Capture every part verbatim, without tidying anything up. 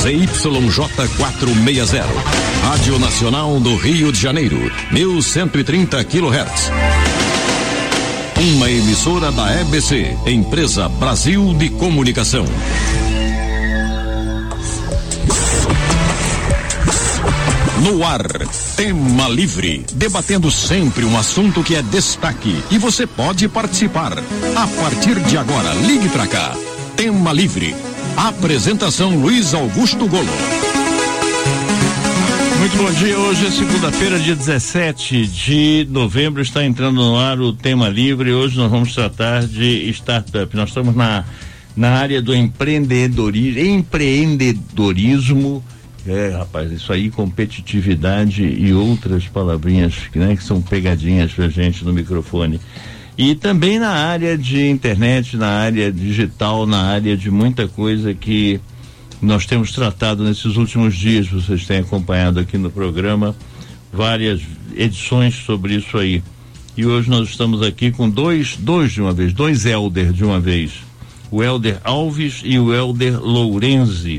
Z Y J quatrocentos e sessenta, Rádio Nacional do Rio de Janeiro, mil cento e trinta quilohertz. Uma emissora da E B C, Empresa Brasil de Comunicação. No ar, Tema Livre, debatendo sempre um assunto que é destaque e você pode participar. A partir de agora, ligue pra cá. Tema Livre. Apresentação Luiz Augusto Golo. Muito bom dia, hoje é segunda-feira, dia dezessete de novembro, está entrando no ar o Tema Livre. Hoje nós vamos tratar de startup. Nós estamos na, na área do empreendedorismo, empreendedorismo, é, rapaz, isso aí, competitividade e outras palavrinhas, né, que são pegadinhas pra gente no microfone. E também na área de internet, na área digital, na área de muita coisa que nós temos tratado nesses últimos dias. Vocês têm acompanhado aqui no programa várias edições sobre isso aí. E hoje nós estamos aqui com dois, dois de uma vez, dois Helder de uma vez. O Helder Alves e o Helder Lourenzi.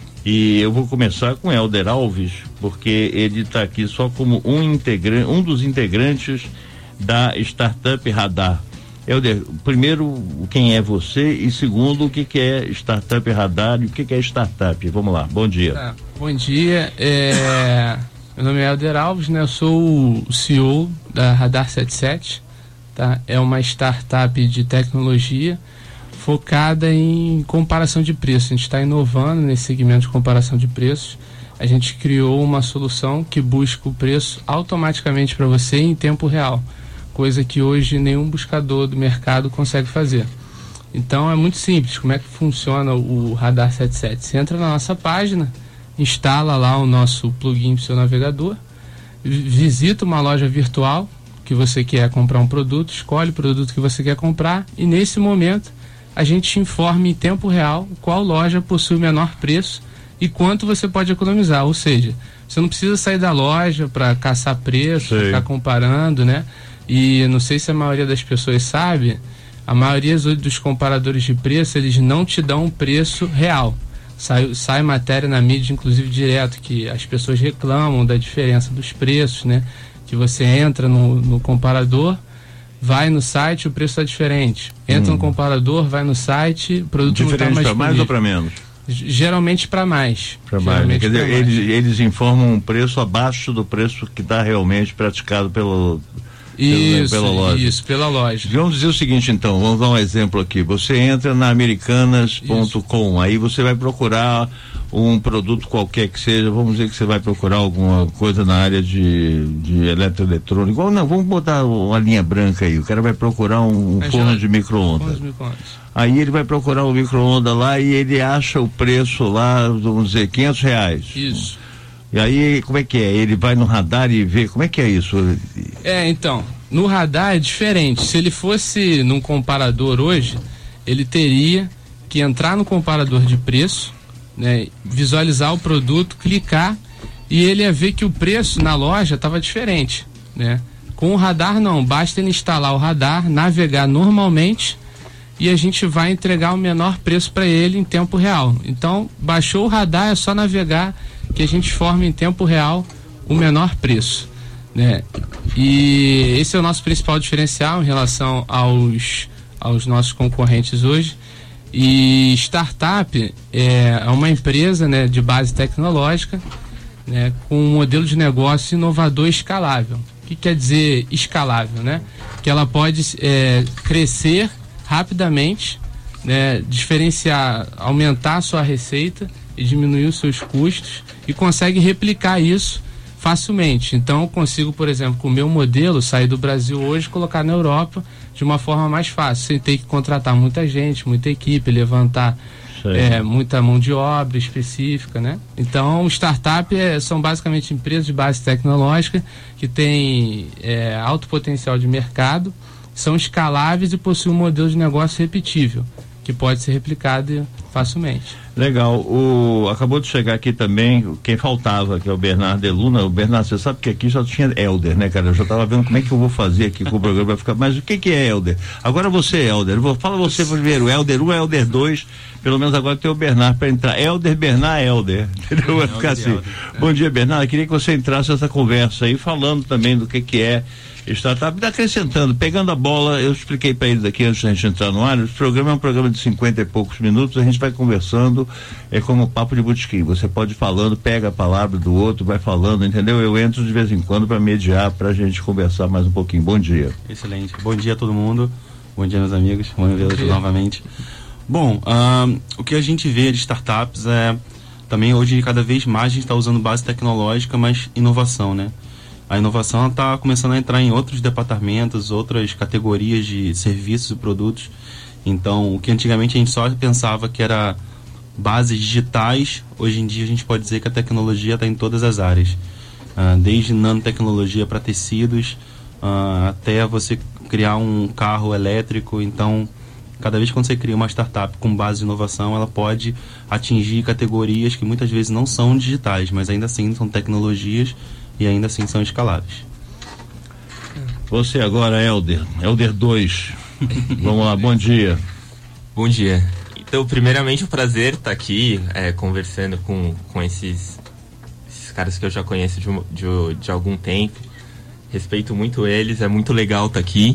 E eu vou começar com o Helder Alves, porque ele está aqui só como um integrante, um dos integrantes da Startup Radar. Helder, primeiro, quem é você e segundo, o que que é Startup Radar e o que que é startup? Vamos lá, bom dia. Tá, bom dia, é, meu nome é Helder Alves, né? Eu sou o C E O da Radar setenta e sete, tá? É uma startup de tecnologia focada em comparação de preços. A gente está inovando nesse segmento de comparação de preços. A gente criou uma solução que busca o preço automaticamente para você em tempo real, coisa que hoje nenhum buscador do mercado consegue fazer. Então é muito simples. Como é que funciona o Radar setenta e sete? Você entra na nossa página, instala lá o nosso plugin para o seu navegador, visita uma loja virtual que você quer comprar um produto, escolhe o produto que você quer comprar e nesse momento a gente te informa em tempo real qual loja possui o menor preço e quanto você pode economizar. Ou seja, você não precisa sair da loja para caçar preço, ficar comparando, né? E não sei se a maioria das pessoas sabe, a maioria dos comparadores de preço, eles não te dão um preço real. Sai, sai matéria na mídia, inclusive direto, que as pessoas reclamam da diferença dos preços, né? Que você entra no, no comparador, vai no site, o preço está diferente. Entra hum. no comparador, vai no site, o produto diferente não está mais para mais ou para menos? Geralmente para mais. Para mais, né? Quer dizer, eles, eles informam um preço abaixo do preço que está realmente praticado pelo... Isso, pela loja. isso, pela loja. Vamos dizer o seguinte então, vamos dar um exemplo aqui. Você entra na americanas ponto com, aí você vai procurar um produto qualquer que seja, vamos dizer que você vai procurar alguma coisa na área de, de eletroeletrônico, igual não, vamos botar uma linha branca aí, o cara vai procurar um, um é forno já, de micro-ondas. Aí ele vai procurar um micro-ondas lá e ele acha o preço lá, vamos dizer, quinhentos reais. Isso. E aí, como é que é? Ele vai no radar e vê, como é que é isso? É, então, no radar é diferente. Se ele fosse num comparador hoje, ele teria que entrar no comparador de preço, né, visualizar o produto, clicar e ele ia ver que o preço na loja estava diferente, né? Com o radar não, basta ele instalar o radar, navegar normalmente e a gente vai entregar o menor preço para ele em tempo real. Então, baixou o radar, é só navegar que a gente forma em tempo real o menor preço, né? E esse é o nosso principal diferencial em relação aos, aos nossos concorrentes hoje. E startup é uma empresa, né, de base tecnológica, né, com um modelo de negócio inovador e escalável. O que quer dizer escalável, né? Que ela pode é, crescer rapidamente, né, diferenciar, aumentar a sua receita e diminuir os seus custos e consegue replicar isso facilmente. Então eu consigo, por exemplo, com o meu modelo, sair do Brasil hoje e colocar na Europa de uma forma mais fácil, sem ter que contratar muita gente, muita equipe, levantar é, muita mão de obra específica, né? Então startup é, são basicamente empresas de base tecnológica que têm é, alto potencial de mercado, são escaláveis e possuem um modelo de negócio repetível, que pode ser replicado facilmente. Legal. O, acabou de chegar aqui também quem faltava, que é o Bernardo Deluna. O Bernardo, você sabe que aqui só tinha Helder, né, cara? Eu já estava vendo como é que eu vou fazer aqui com o programa, vai ficar. Mas o que que é Helder? Agora você, Helder. Vou, fala você primeiro, Helder um, Helder dois. Pelo menos agora tem o Bernardo para entrar. Helder, Bernard, Helder. Entendeu? Vai ficar assim. Helder. Bom dia, Bernardo. Eu queria que você entrasse nessa conversa aí, falando também do que que é startup, acrescentando, pegando a bola. Eu expliquei para eles aqui antes da gente entrar no ar. O programa é um programa de cinquenta e poucos minutos. A gente vai conversando, é como papo de botequim. Você pode ir falando, pega a palavra do outro, vai falando, entendeu? Eu entro de vez em quando para mediar, para a gente conversar mais um pouquinho. Bom dia. Excelente. Bom dia a todo mundo. Bom dia, meus amigos. Bom vê-los novamente. Bom, uh, o que a gente vê de startups é também hoje cada vez mais a gente está usando base tecnológica, mas inovação, né? A inovação está começando a entrar em outros departamentos, outras categorias de serviços e produtos. Então, o que antigamente a gente só pensava que era bases digitais, hoje em dia a gente pode dizer que a tecnologia está em todas as áreas. Uh, desde nanotecnologia para tecidos, uh, até você criar um carro elétrico. Então, cada vez que você cria uma startup com base de inovação, ela pode atingir categorias que muitas vezes não são digitais, mas ainda assim são tecnologias e ainda assim são escaláveis. Você agora, Helder, Helder dois. Vamos lá, bom dia. Bom dia. Então, primeiramente, um prazer estar aqui é, conversando com, com esses, esses caras que eu já conheço de, de, de algum tempo. Respeito muito eles, é muito legal estar aqui.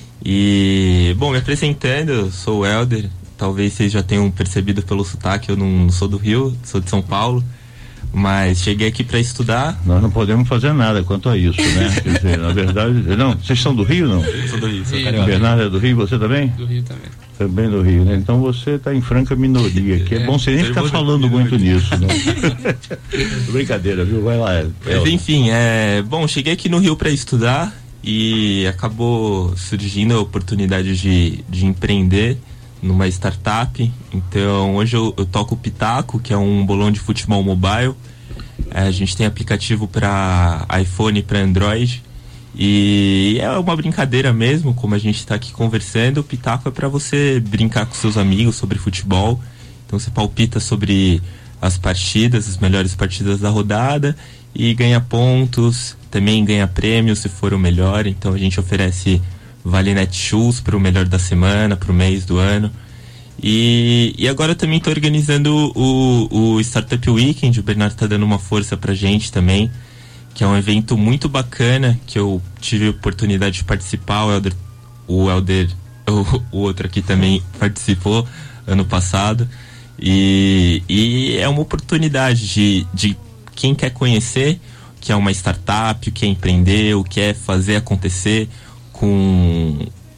E, bom, me apresentando, eu sou o Helder. Talvez vocês já tenham percebido pelo sotaque, eu não, não sou do Rio, sou de São Paulo. Mas cheguei aqui para estudar. Nós não podemos fazer nada quanto a isso, né? Quer dizer, na verdade, não, vocês são do Rio, não? Eu sou do Rio, sou carioca. Bernardo é do Rio, você também? Do Rio também. Também do Rio, né? Então você está em franca minoria aqui. É, é bom você nem ficar falando muito nisso, né? Brincadeira, viu? Vai lá. Mas enfim, é... bom, cheguei aqui no Rio para estudar e acabou surgindo a oportunidade de, de empreender numa startup. Então hoje eu, eu toco o Pitaco, que é um bolão de futebol mobile. É, a gente tem aplicativo para iPhone e para Android e é uma brincadeira mesmo, como a gente está aqui conversando. O Pitaco é para você brincar com seus amigos sobre futebol. Então você palpita sobre as partidas, as melhores partidas da rodada e ganha pontos, também ganha prêmios se for o melhor. Então a gente oferece Vale Netshoes para o melhor da semana, para o mês do ano. E, e agora eu também estou organizando o, o Startup Weekend. O Bernardo está dando uma força para a gente também, que é um evento muito bacana, que eu tive a oportunidade de participar. O Helder, o, Helder, o, o outro aqui também participou ano passado. E, e é uma oportunidade de, de quem quer conhecer o que é uma startup, o que é empreender, o que é fazer acontecer com,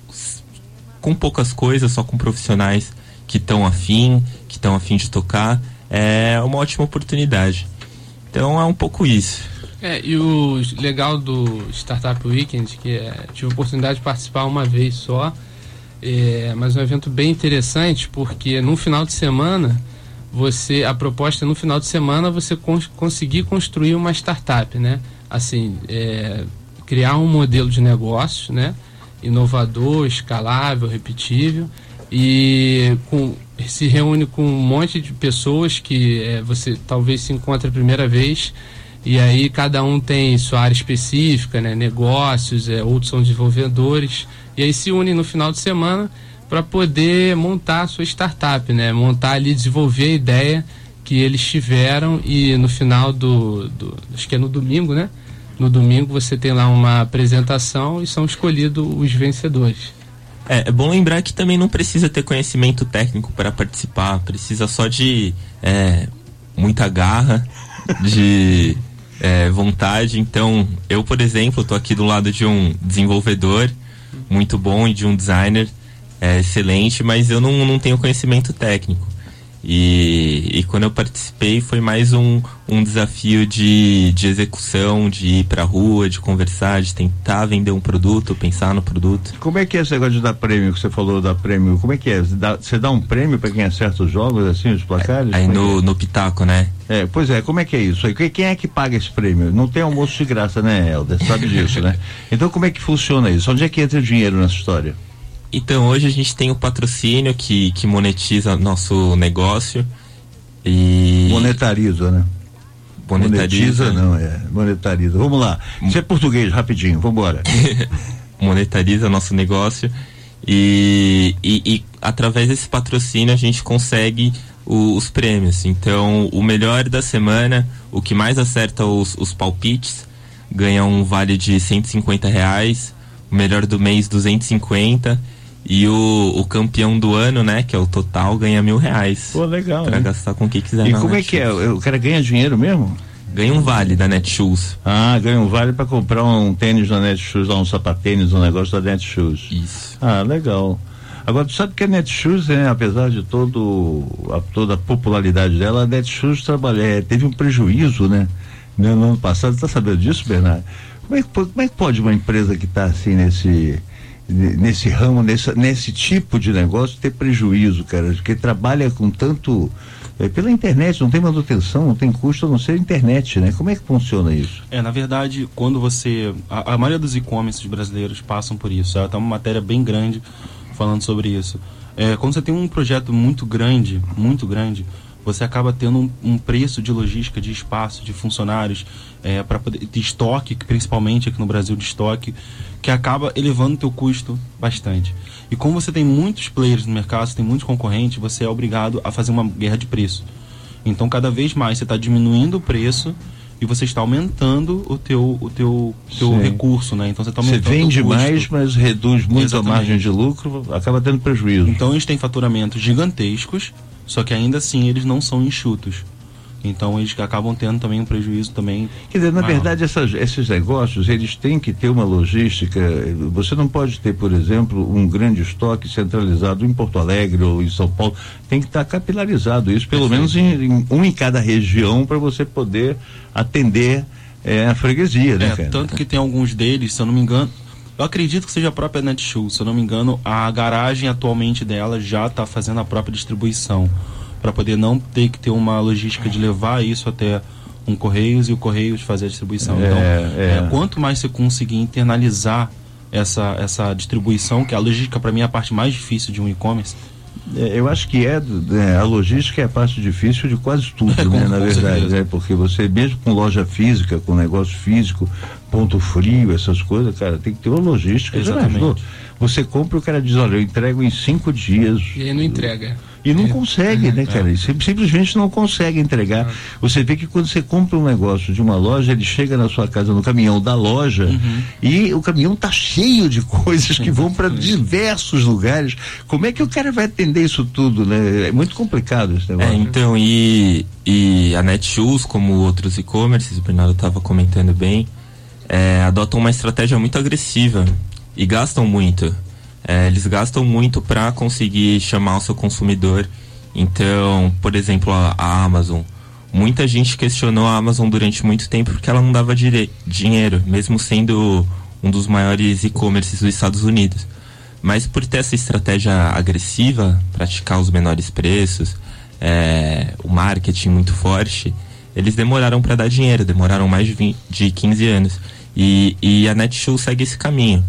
com poucas coisas, só com profissionais que estão afim, que estão afim de tocar. É uma ótima oportunidade. Então é um pouco isso. É, e o legal do Startup Weekend, que é, tive a oportunidade de participar uma vez só, é, mas é um evento bem interessante, porque no final de semana, você, a proposta é no final de semana você cons- conseguir construir uma startup, né? Assim, é, criar um modelo de negócio, né? Inovador, escalável, repetível, e com, se reúne com um monte de pessoas que é, você talvez se encontre a primeira vez, e aí cada um tem sua área específica, né? Negócios, é, outros são desenvolvedores, e aí se unem no final de semana para poder montar a sua startup, né? Montar ali, desenvolver a ideia que eles tiveram, e no final do, do acho que é no domingo, né? No domingo você tem lá uma apresentação e são escolhidos os vencedores. É, é bom lembrar que também não precisa ter conhecimento técnico para participar, precisa só de é, muita garra, de é, vontade. Então, eu, por exemplo, estou aqui do lado de um desenvolvedor muito bom e de um designer é, excelente, mas eu não, não tenho conhecimento técnico. E, e quando eu participei foi mais um, um desafio de, de execução, de ir pra rua, de conversar, de tentar vender um produto, pensar no produto. Como é que é esse negócio de dar prêmio, que você falou dar prêmio? Como é que é? Você dá, você dá um prêmio para quem acerta os jogos, assim, os placares? Aí no, é? no Pitaco, né? É, pois é, como é que é isso aí? Quem é que paga esse prêmio? Não tem almoço de graça, né, Helder? Sabe disso, né? Então como é que funciona isso? Onde é que entra o dinheiro nessa história? Então, hoje a gente tem o patrocínio que, que monetiza nosso negócio e... Monetariza, né? Monetariza. Monetiza, não, é. Monetariza. Vamos lá. Isso é português, rapidinho, vamos embora. Monetariza nosso negócio E, e, e através desse patrocínio a gente consegue o, os prêmios. Então, o melhor da semana, o que mais acerta os, os palpites, ganha um vale de cento e cinquenta reais. O melhor do mês, duzentos e cinquenta. E o, o campeão do ano, né, que é o total, ganha mil reais. Pô, legal. Pra hein? gastar com o que quiser. E como é que é? O cara ganha dinheiro mesmo? Ganha um vale da Netshoes. Ah, ganha um vale para comprar um tênis da Netshoes, um sapatênis, um negócio da Netshoes. Isso. Ah, legal. Agora, tu sabe que a Netshoes, né, apesar de todo, a, toda a popularidade dela, a Netshoes trabalha, é, teve um prejuízo, né? No ano passado, tá sabendo disso, Bernardo? Como é, que, como é que pode uma empresa que está assim nesse... nesse ramo, nesse, nesse tipo de negócio ter prejuízo, cara, porque trabalha com tanto é, pela internet, não tem manutenção, não tem custo a não ser internet, né? Como é que funciona isso? É, na verdade, quando você, a, a maioria dos e-commerces brasileiros passam por isso, tá uma matéria bem grande falando sobre isso. É, quando você tem um projeto muito grande, muito grande, você acaba tendo um, um preço de logística, de espaço, de funcionários, é, para poder, de estoque, principalmente aqui no Brasil, de estoque, que acaba elevando o teu custo bastante. E como você tem muitos players no mercado, você tem muitos concorrentes, você é obrigado a fazer uma guerra de preço. Então, cada vez mais você está diminuindo o preço e você está aumentando o teu, o teu, teu recurso, né? Então, você está aumentando Você vende o custo. mais, mas reduz muito Exatamente. A margem de lucro, acaba tendo prejuízo. Então, a gente tem faturamentos gigantescos, só que ainda assim eles não são enxutos. Então eles acabam tendo também um prejuízo também. Quer dizer, na maior. verdade, essas, esses negócios, eles têm que ter uma logística. Você não pode ter, por exemplo, um grande estoque centralizado em Porto Alegre ou em São Paulo. Tem que estar capilarizado isso, pelo Perfeito. menos em, em um em cada região, para você poder atender é, a freguesia, né, é, cara? Tanto que tem alguns deles, se eu não me engano, eu acredito que seja a própria Netshoes, se eu não me engano, a garagem atualmente dela já está fazendo a própria distribuição, para poder não ter que ter uma logística de levar isso até um Correios e o Correios fazer a distribuição. É, então, é. É, quanto mais você conseguir internalizar essa, essa distribuição, que a logística para mim é a parte mais difícil de um e-commerce. É, eu acho que é, é a logística é a parte difícil de quase tudo, é, né, com, na com verdade, né, porque você mesmo com loja física, com negócio físico, ponto frio, essas coisas, cara, tem que ter uma logística. Exatamente. Você compra e o cara diz, olha, eu entrego em cinco dias. E aí não entrega. E não é. consegue, né, cara? É. Sim, simplesmente não consegue entregar. É. Você vê que quando você compra um negócio de uma loja, ele chega na sua casa no caminhão da loja uhum. e o caminhão tá cheio de coisas que vão para diversos lugares. Como é que o cara vai atender isso tudo, né? É muito complicado esse negócio. É, então, e, e a Netshoes, como outros e-commerces, o Bernardo estava comentando bem, é, adotam uma estratégia muito agressiva e gastam muito. É, eles gastam muito para conseguir chamar o seu consumidor. Então, por exemplo, a, a Amazon. Muita gente questionou a Amazon durante muito tempo porque ela não dava dire- dinheiro, mesmo sendo um dos maiores e-commerces dos Estados Unidos. Mas por ter essa estratégia agressiva, praticar os menores preços, é, o marketing muito forte, eles demoraram para dar dinheiro, demoraram mais de, vinte, de quinze anos. E, e a Netshoes segue esse caminho.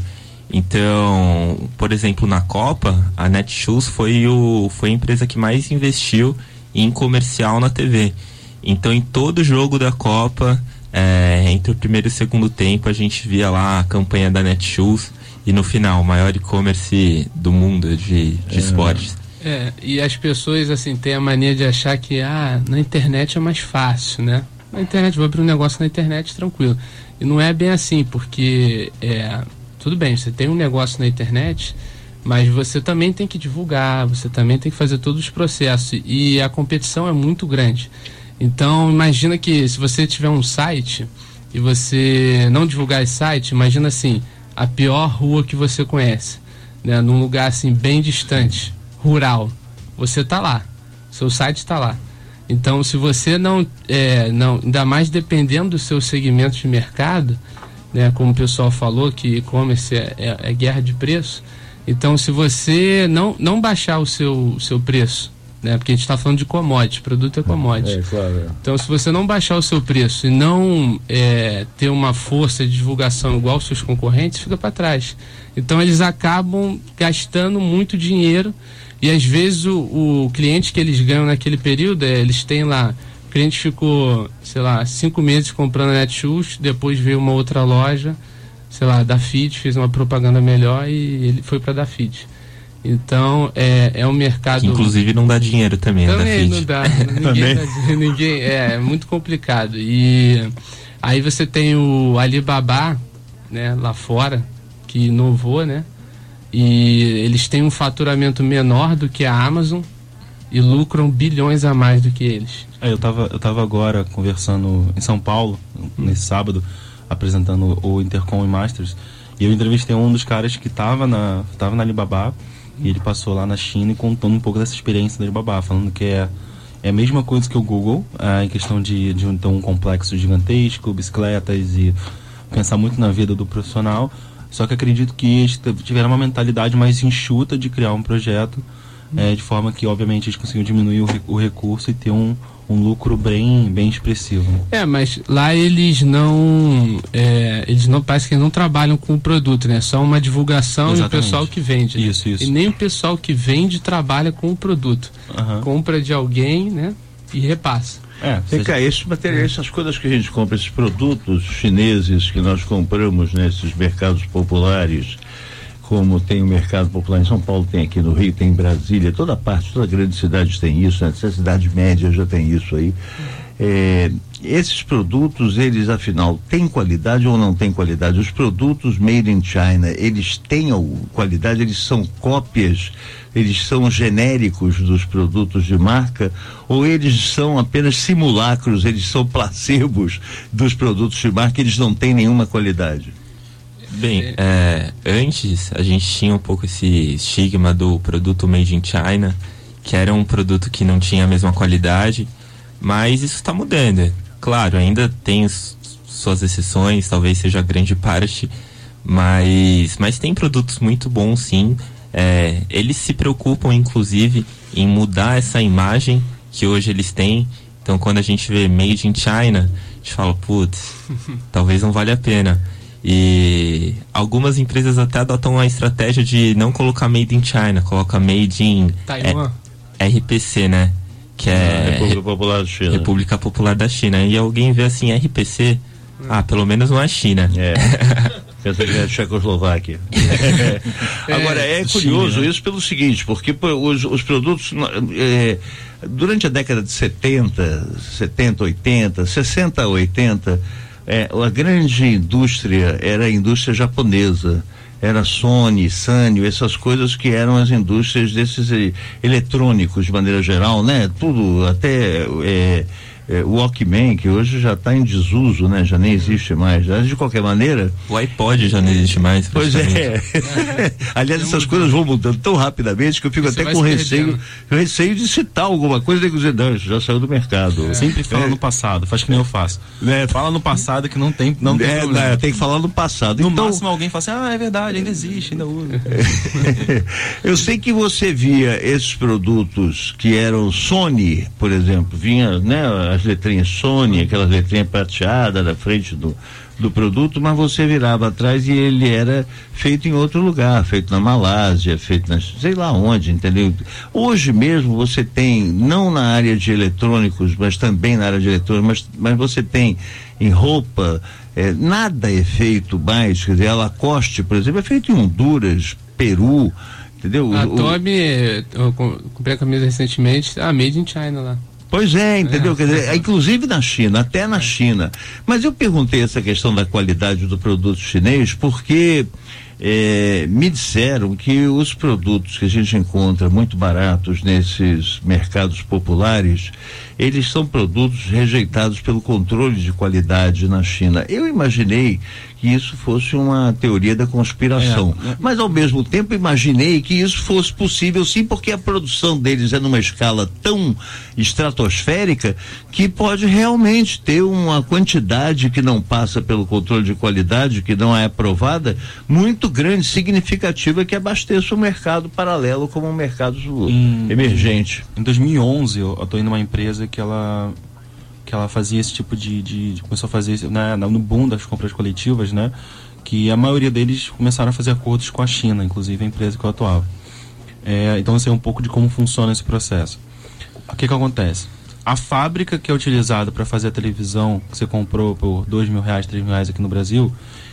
Então, por exemplo, na Copa, a Netshoes foi, o, foi a empresa que mais investiu em comercial na T V. Então, em todo jogo da Copa, é, entre o primeiro e o segundo tempo, a gente via lá a campanha da Netshoes e no final, o maior e-commerce do mundo de, de é. esportes. É, e as pessoas, assim, têm a mania de achar que, ah, na internet é mais fácil, né? Na internet, vou abrir um negócio na internet, tranquilo. E não é bem assim, porque, é... tudo bem, você tem um negócio na internet, mas você também tem que divulgar, você também tem que fazer todos os processos e a competição é muito grande. Então, imagina que se você tiver um site e você não divulgar esse site, imagina assim, a pior rua que você conhece, né, num lugar assim bem distante, rural, você tá lá, seu site está lá. Então, se você não, é, não, ainda mais dependendo do seu segmento de mercado, né, como o pessoal falou, que e-commerce é, é, é guerra de preço. Então, se você não, não baixar o seu, seu preço, né, porque a gente está falando de commodity, produto é commodity. É, claro, é. Então, se você não baixar o seu preço e não é, ter uma força de divulgação igual aos seus concorrentes, fica para trás. Então, eles acabam gastando muito dinheiro e, às vezes, o, o cliente que eles ganham naquele período, é, eles têm lá... O cliente ficou, sei lá, cinco meses comprando a Netshoes, depois veio uma outra loja, sei lá, da Fit, fez uma propaganda melhor e ele foi para da Fit. Então, é, é um mercado... Que, inclusive não dá dinheiro também, também da não dá. Ninguém dá dinheiro, ninguém, é, é muito complicado. E aí você tem o Alibaba, né, lá fora, que inovou, né? E eles têm um faturamento menor do que a Amazon e lucram bilhões a mais do que eles. É, eu tava, eu tava agora conversando em São Paulo, nesse sábado, apresentando o Intercom e Masters, e eu entrevistei um dos caras que tava na, tava na Alibaba, e ele passou lá na China e contando um pouco dessa experiência da Alibaba, falando que é, é a mesma coisa que o Google, é, em questão de, de ter um complexo gigantesco, bicicletas e pensar muito na vida do profissional. Só que acredito que eles tiveram uma mentalidade mais enxuta de criar um projeto, é, de forma que, obviamente, eles conseguiram diminuir o, o recurso e ter um, um lucro bem, bem expressivo. É, mas lá eles não, é, eles não, parece que eles não trabalham com o produto, né? Só uma divulgação. Exatamente. E o pessoal que vende. Né? Isso, isso. E nem o pessoal que vende trabalha com o produto. Uhum. Compra de alguém, né? E repassa. É, Vem cá, esses materiais, essas coisas que a gente compra, esses produtos chineses que nós compramos nesses mercados populares, como tem o mercado popular em São Paulo, tem aqui no Rio, tem em Brasília, toda parte, toda grande cidade tem isso, né? Essa cidade média já tem isso aí. É, esses produtos, eles afinal têm qualidade ou não têm qualidade? Os produtos made in China, eles têm qualidade, eles são cópias, eles são genéricos dos produtos de marca, ou eles são apenas simulacros, eles são placebos dos produtos de marca, eles não têm nenhuma qualidade? Bem, é, antes a gente tinha um pouco esse estigma do produto made in China, que era um produto que não tinha a mesma qualidade, mas isso está mudando. Claro, ainda tem suas exceções, talvez seja grande parte, mas, mas tem produtos muito bons, sim. É, eles se preocupam, inclusive, em mudar essa imagem que hoje eles têm. Então, quando a gente vê Made in China, a gente fala, putz, talvez não valha a pena. E algumas empresas até adotam a estratégia de não colocar Made in China, coloca Made in Taiwan. É, R P C, né? Que é República Popular da China. República Popular da China. E alguém vê assim, R P C, hum. ah, pelo menos não é China. É. Pensa que é a Tchecoslováquia. Agora, é curioso China. Isso pelo seguinte, porque os, os produtos, é, durante a década de setenta, setenta, oitenta, sessenta, oitenta, é, a grande indústria era a indústria japonesa. Era Sony, Sanyo, essas coisas que eram as indústrias desses eh, eletrônicos de maneira geral, né? Tudo, até eh, eh, o Walkman, que hoje já está em desuso, né? Já nem existe mais. Mas, de qualquer maneira... O iPod já não existe mais. Pois é. Aliás, essas coisas vão mudando tão rapidamente que eu fico Você até com receio, receio de citar alguma coisa e dizer, não, isso já saiu do mercado. É. Sempre fala é. no passado, faz que nem eu faço. É. Fala no passado que não tem, não tem é, problema. Não, tem que falar no passado. No então, máximo alguém fala assim, ah, é verdade, ainda existe, ainda usa. Eu sei que você via esses produtos que eram Sony, por exemplo, vinha, né, as letrinhas Sony, aquelas letrinhas prateadas na frente do, do produto, mas você virava atrás e ele era feito em outro lugar, feito na Malásia, feito na, sei lá onde, entendeu? Hoje mesmo você tem, não na área de eletrônicos, mas também na área de eletrônicos, mas, mas você tem em roupa, é, nada é feito mais, quer dizer, a Lacoste, por exemplo, é feito em Honduras, Peru, entendeu? A Tommy, eu comprei a camisa recentemente, ah, made in China lá. Pois é, entendeu? É. Quer dizer, inclusive na China, até na China. Mas eu perguntei essa questão da qualidade do produto chinês porque é, me disseram que os produtos que a gente encontra muito baratos nesses mercados populares, eles são produtos rejeitados pelo controle de qualidade na China. Eu imaginei que isso fosse uma teoria da conspiração, é, é. mas ao mesmo tempo imaginei que isso fosse possível sim, porque a produção deles é numa escala tão estratosférica que pode realmente ter uma quantidade que não passa pelo controle de qualidade, que não é aprovada, muito grande, significativa, que abasteça o mercado paralelo como um mercado em, emergente. Em dois mil e onze eu estou indo numa empresa que ela que ela fazia esse tipo de, de, de começou a fazer, né, no boom das compras coletivas, né, que a maioria deles começaram a fazer acordos com a China, inclusive a empresa que eu atuava. É, então eu sei um pouco de como funciona esse processo. O que que acontece? A fábrica que é utilizada para fazer a televisão que você comprou por dois mil reais, três mil reais aqui no Brasil,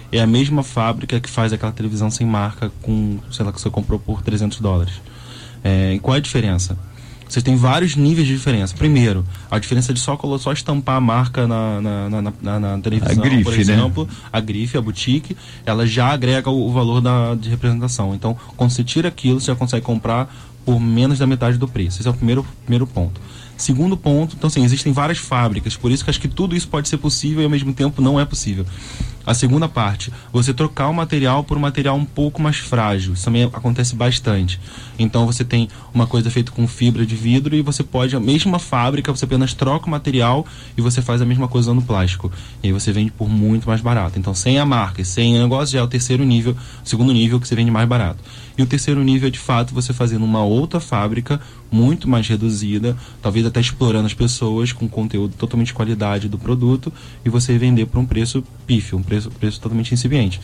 é a mesma fábrica que faz aquela televisão sem marca com, sei lá, que você comprou por trezentos dólares. É, e qual é a diferença? Vocês têm vários níveis de diferença. Primeiro, a diferença de só, só estampar a marca na, na, na, na, na televisão, a grife, por exemplo, né? A grife, a boutique, ela já agrega o, o valor da, de representação. Então, quando você tira aquilo, você já consegue comprar por menos da metade do preço. Esse é o primeiro, primeiro ponto. Segundo ponto, então assim, existem várias fábricas, por isso que acho que tudo isso pode ser possível e ao mesmo tempo não é possível. A segunda parte, você trocar o material por um material um pouco mais frágil, isso também acontece bastante. Então você tem uma coisa feita com fibra de vidro e você pode, a mesma fábrica, você apenas troca o material e você faz a mesma coisa no plástico. E aí você vende por muito mais barato. Então sem a marca e sem o negócio já é o terceiro nível, o segundo nível que você vende mais barato. E o terceiro nível é de fato você fazer numa outra fábrica, muito mais reduzida, talvez até explorando as pessoas com conteúdo totalmente de qualidade do produto e você vender por um preço pífio, um preço, preço totalmente incipiente.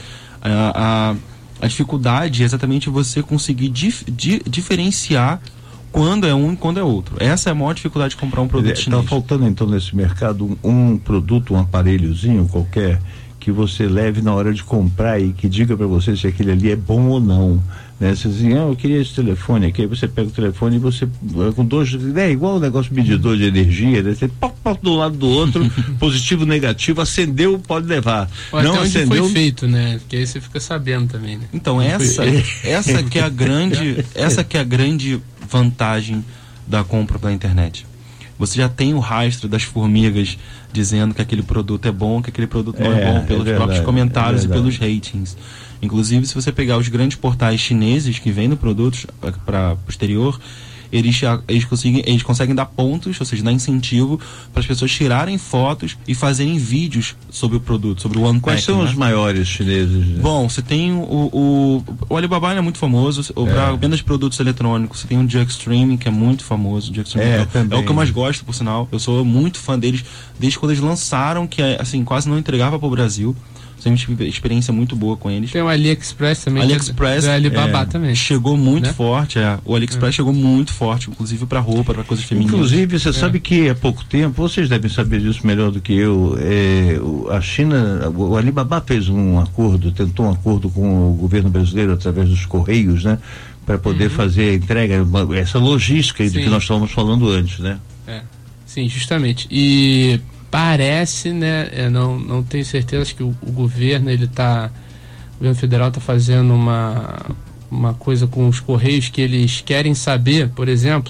A, a, a dificuldade é exatamente você conseguir dif, di, diferenciar quando é um e quando é outro. Essa é a maior dificuldade de comprar um produto chinês. Está faltando então nesse mercado um, um produto, um aparelhozinho qualquer que você leve na hora de comprar e que diga para você se aquele ali é bom ou não, né? Você diz, ah, eu queria esse telefone aqui, aí você pega o telefone e você, com dois, é igual o negócio medidor de energia, né? Você pop, pop de um lado do outro, positivo, negativo, acendeu, pode levar. Ou não até onde acendeu, foi feito, né? Porque aí você fica sabendo também, né? Então, essa, essa que é a grande, essa que é a grande vantagem da compra pela internet. Você já tem o rastro das formigas dizendo que aquele produto é bom, que aquele produto não é, é bom, pelos é verdade, próprios comentários é e pelos ratings. Inclusive, se você pegar os grandes portais chineses que vendem produtos para o exterior, eles, eles, conseguem, eles conseguem dar pontos, ou seja, dar incentivo para as pessoas tirarem fotos e fazerem vídeos sobre o produto, sobre o unpacking. Quais são, né, os maiores chineses? Né? Bom, você tem o, o, o Alibaba é muito famoso, é. Para venda de produtos eletrônicos, você tem o Jugstream, que é muito famoso. O Jugstream é, é, é o que eu mais gosto, por sinal. Eu sou muito fã deles, desde quando eles lançaram, que assim, quase não entregava para o Brasil. Uma experiência muito boa com eles. Tem o AliExpress também. AliExpress do Alibaba é, também. Chegou muito, né, forte. É. O AliExpress é. chegou muito forte, inclusive para roupa, para coisas femininas. Inclusive, você é. sabe que há pouco tempo, vocês devem saber disso melhor do que eu, é, a China, o Alibaba fez um acordo, tentou um acordo com o governo brasileiro através dos Correios, né? Para poder uhum. fazer a entrega, essa logística aí de que nós estávamos falando antes, né? É. Sim, justamente. E parece, né, eu não, não tenho certeza que o, o governo, ele tá, o governo federal está fazendo uma, uma coisa com os Correios que eles querem saber, por exemplo,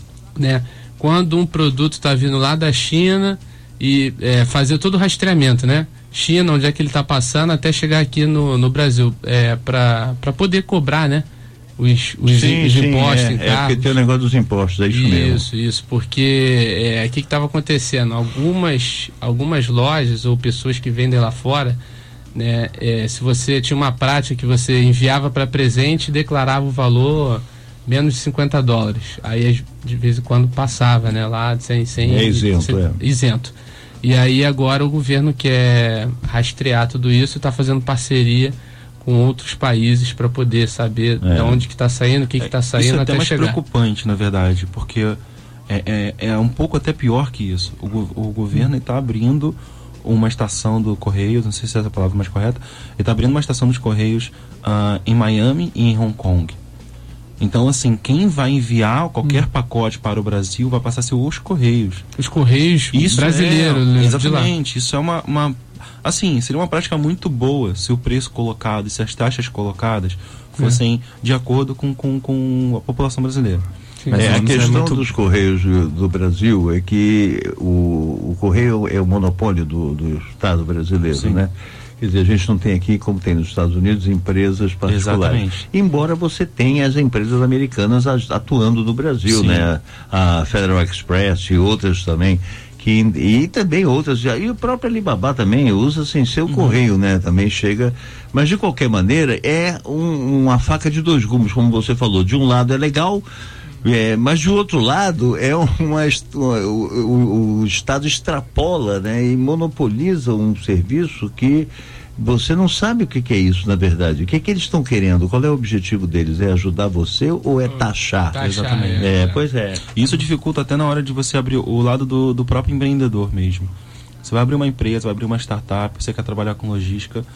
né, quando um produto está vindo lá da China e é, fazer todo o rastreamento, né, China, onde é que ele está passando até chegar aqui no, no Brasil, é, para poder cobrar, né, os, os, sim, os sim, impostos é, em carros. É porque tem o negócio dos impostos, é isso, isso mesmo. Isso, isso, porque é, o que estava acontecendo? Algumas, algumas lojas ou pessoas que vendem lá fora, né, é, se você tinha uma prática que você enviava para presente e declarava o valor menos de cinquenta dólares, aí de vez em quando passava, né, lá sem, sem é isento, sem, é. isento. E aí agora o governo quer rastrear tudo isso e está fazendo parceria com outros países para poder saber é. de onde que está saindo, o que está saindo isso é até até mais chegar. Preocupante, na verdade, porque é, é, é um pouco até pior que isso. O, o governo está abrindo uma estação do Correios, não sei se essa é a palavra mais correta, ele está abrindo uma estação dos Correios uh, em Miami e em Hong Kong. Então, assim, quem vai enviar qualquer hum. pacote para o Brasil vai passar a ser os Correios. Os Correios brasileiros, é, né? Exatamente. Isso é uma, uma... Assim, seria uma prática muito boa se o preço colocado e se as taxas colocadas fossem é. de acordo com, com, com a população brasileira. Mas é, a questão é muito... dos Correios do Brasil é que o, o Correio é o monopólio do, do Estado brasileiro, Sim. né? Quer dizer, a gente não tem aqui, como tem nos Estados Unidos, empresas particulares. Exatamente. Embora você tenha as empresas americanas atuando no Brasil, Sim. né? A Federal Express e outras também. Que, e também outras, e o próprio Alibaba também usa sem ser o uhum. correio, né? Também chega, mas de qualquer maneira é um, uma faca de dois gumes, como você falou. De um lado é legal, é, mas de outro lado é uma, uma o, o, o Estado extrapola, né? E monopoliza um serviço que você não sabe o que, que é isso, na verdade. O que, que eles estão querendo? Qual é o objetivo deles? É ajudar você ou é taxar? taxar Exatamente. É, é, pois é. Isso dificulta até na hora de você abrir o lado do, do próprio empreendedor mesmo. Você vai abrir uma empresa, vai abrir uma startup, você quer trabalhar com logística,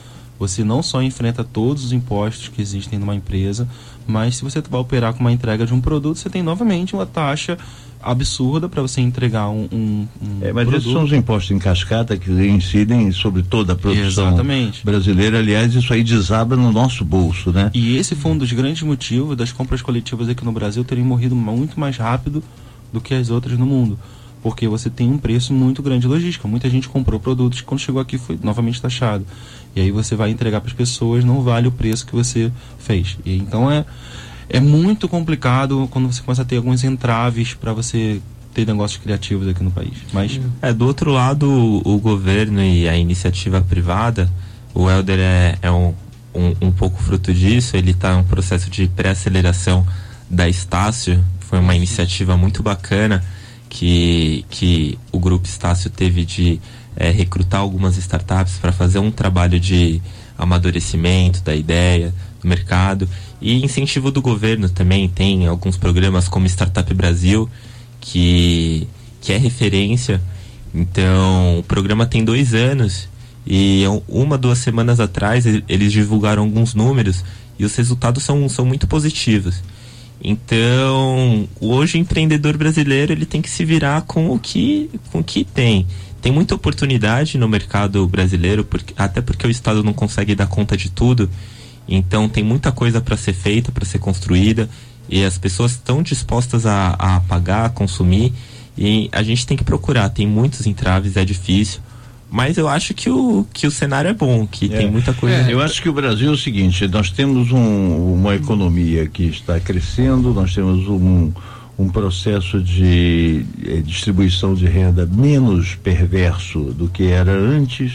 você não só enfrenta todos os impostos que existem numa empresa, mas se você vai operar com uma entrega de um produto, você tem novamente uma taxa absurda para você entregar um, um, um é, mas produto. esses são os impostos em cascata que incidem sobre toda a produção Exatamente. brasileira. Aliás, isso aí desaba no nosso bolso, né? E esse foi um dos grandes motivos das compras coletivas aqui no Brasil terem morrido muito mais rápido do que as outras no mundo. Porque você tem um preço muito grande de logística. Muita gente comprou produtos que quando chegou aqui foi novamente taxado. E aí você vai entregar para as pessoas, não vale o preço que você fez. E então é, é muito complicado quando você começa a ter alguns entraves para você ter negócios criativos aqui no país. Mas é, do outro lado, o, o governo e a iniciativa privada, o Helder é, é um, um, um pouco fruto disso. Ele está em um processo de pré-aceleração da Estácio. Foi uma iniciativa muito bacana que, que o Grupo Estácio teve de é, recrutar algumas startups para fazer um trabalho de amadurecimento da ideia, do mercado, e incentivo do governo também. Tem alguns programas como Startup Brasil, que, que é referência. Então, o programa tem dois anos e uma, duas semanas atrás eles divulgaram alguns números e os resultados são, são muito positivos. Então, hoje o empreendedor brasileiro ele tem que se virar com o que, com o que tem. Tem muita oportunidade no mercado brasileiro, porque, até porque o Estado não consegue dar conta de tudo. Então, tem muita coisa para ser feita, para ser construída, e as pessoas estão dispostas a, a pagar, a consumir, e a gente tem que procurar. Tem muitos entraves, é difícil. Mas eu acho que o, que o cenário é bom, que é. tem muita coisa. É, eu acho que o Brasil é o seguinte, nós temos um, uma economia que está crescendo, nós temos um, um processo de eh, distribuição de renda menos perverso do que era antes,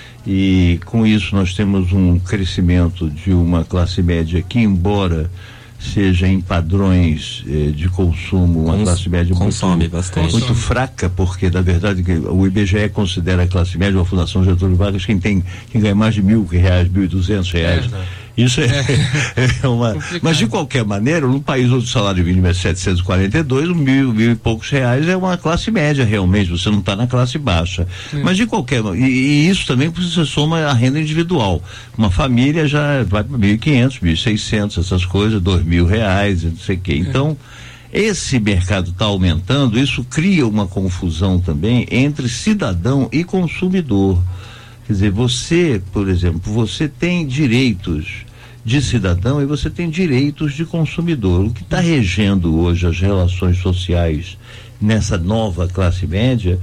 e com isso nós temos um crescimento de uma classe média que, embora seja em padrões eh, de consumo, uma Cons classe média consome muito, bastante. muito fraca, porque na verdade o I B G E considera a classe média, a Fundação Getúlio Vargas, quem tem, quem ganha mais de mil reais, mil e duzentos reais. É, isso é, é. é uma. Complicado. Mas de qualquer maneira, num país onde o salário mínimo é setecentos e quarenta e dois, mil, mil e poucos reais é uma classe média realmente, você não está na classe baixa. Sim. Mas de qualquer e, e isso também você soma a renda individual. Uma família já vai para mil e quinhentos, mil e seiscentos, essas coisas, dois mil reais, não sei o quê. Então, é. esse mercado está aumentando, isso cria uma confusão também entre cidadão e consumidor. Quer dizer, você, por exemplo, você tem direitos de cidadão e você tem direitos de consumidor. O que está regendo hoje as relações sociais nessa nova classe média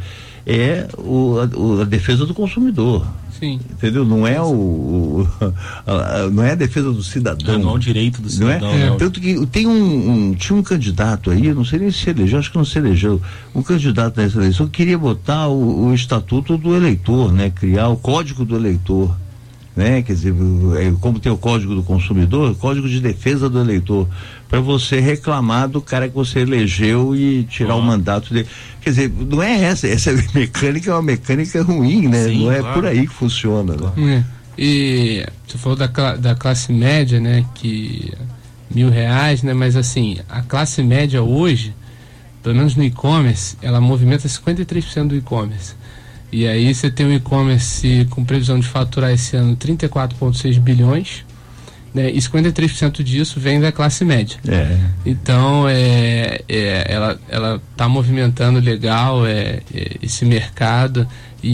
é o, a, a defesa do consumidor. Sim. Entendeu? Não é o, o a, a, não é a defesa do cidadão. Não é o direito do cidadão. Não é? É. Tanto que tem um, um tinha um candidato aí, não sei nem se elegeu, acho que não se elegeu, um candidato nessa eleição que queria botar o, o estatuto do eleitor, né? Criar o código do eleitor, né? Quer dizer, é, como tem o código do consumidor, o código de defesa do eleitor, para você reclamar do cara que você elegeu e tirar ah. o mandato dele. Quer dizer, não é essa, essa mecânica é uma mecânica ruim, né? Sim, não é claro. Por aí que funciona, né? É. E você falou da, da classe média, né? Que mil reais, né? Mas assim, a classe média hoje, pelo menos no e-commerce, ela movimenta cinquenta e três por cento do e-commerce. E aí você tem um e-commerce com previsão de faturar esse ano trinta e quatro vírgula seis bilhões, né? E cinquenta e três por cento disso vem da classe média. É. Então, é, é, ela ela está movimentando legal é, é, esse mercado,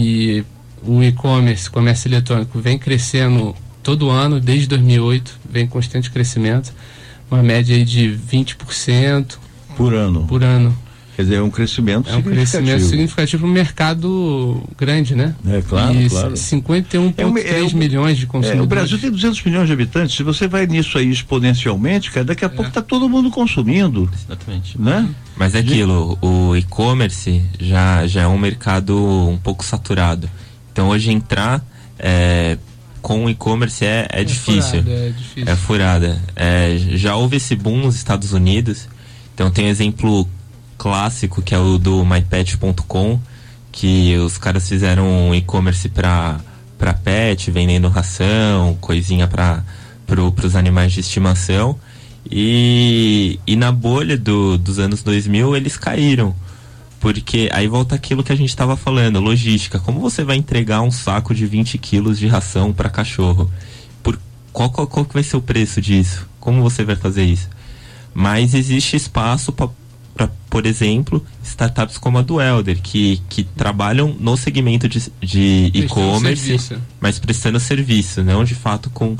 e o e-commerce, comércio eletrônico, vem crescendo todo ano, desde dois mil e oito, vem em constante crescimento, uma média aí de vinte por cento por ano. Por ano. Quer dizer, é um crescimento é um significativo. crescimento significativo no mercado grande, né? É, claro, e claro. cinquenta e um vírgula três é, é, milhões de consumidores. É, o Brasil tem duzentos milhões de habitantes. Se você vai nisso aí exponencialmente, cara, daqui a é. pouco está todo mundo consumindo. Exatamente. Né? Mas é aquilo, o e-commerce já, já é um mercado um pouco saturado. Então hoje entrar é, com o e-commerce é, é, é difícil. Furada, é difícil. É furada. É, já houve esse boom nos Estados Unidos. Então tem um exemplo clássico que é o do my pet ponto com, que os caras fizeram um e-commerce para para pet, vendendo ração, coisinha para pro, os animais de estimação, e, e na bolha do, dos anos dois mil eles caíram, Porque aí volta aquilo que a gente estava falando, logística. Como você vai entregar um saco de vinte quilos de ração para cachorro? Por, qual, qual, qual que vai ser o preço disso? Como você vai fazer isso? Mas existe espaço para, por exemplo, startups como a do Elder, que, que trabalham no segmento de, de e-commerce, mas prestando serviço, não de fato com...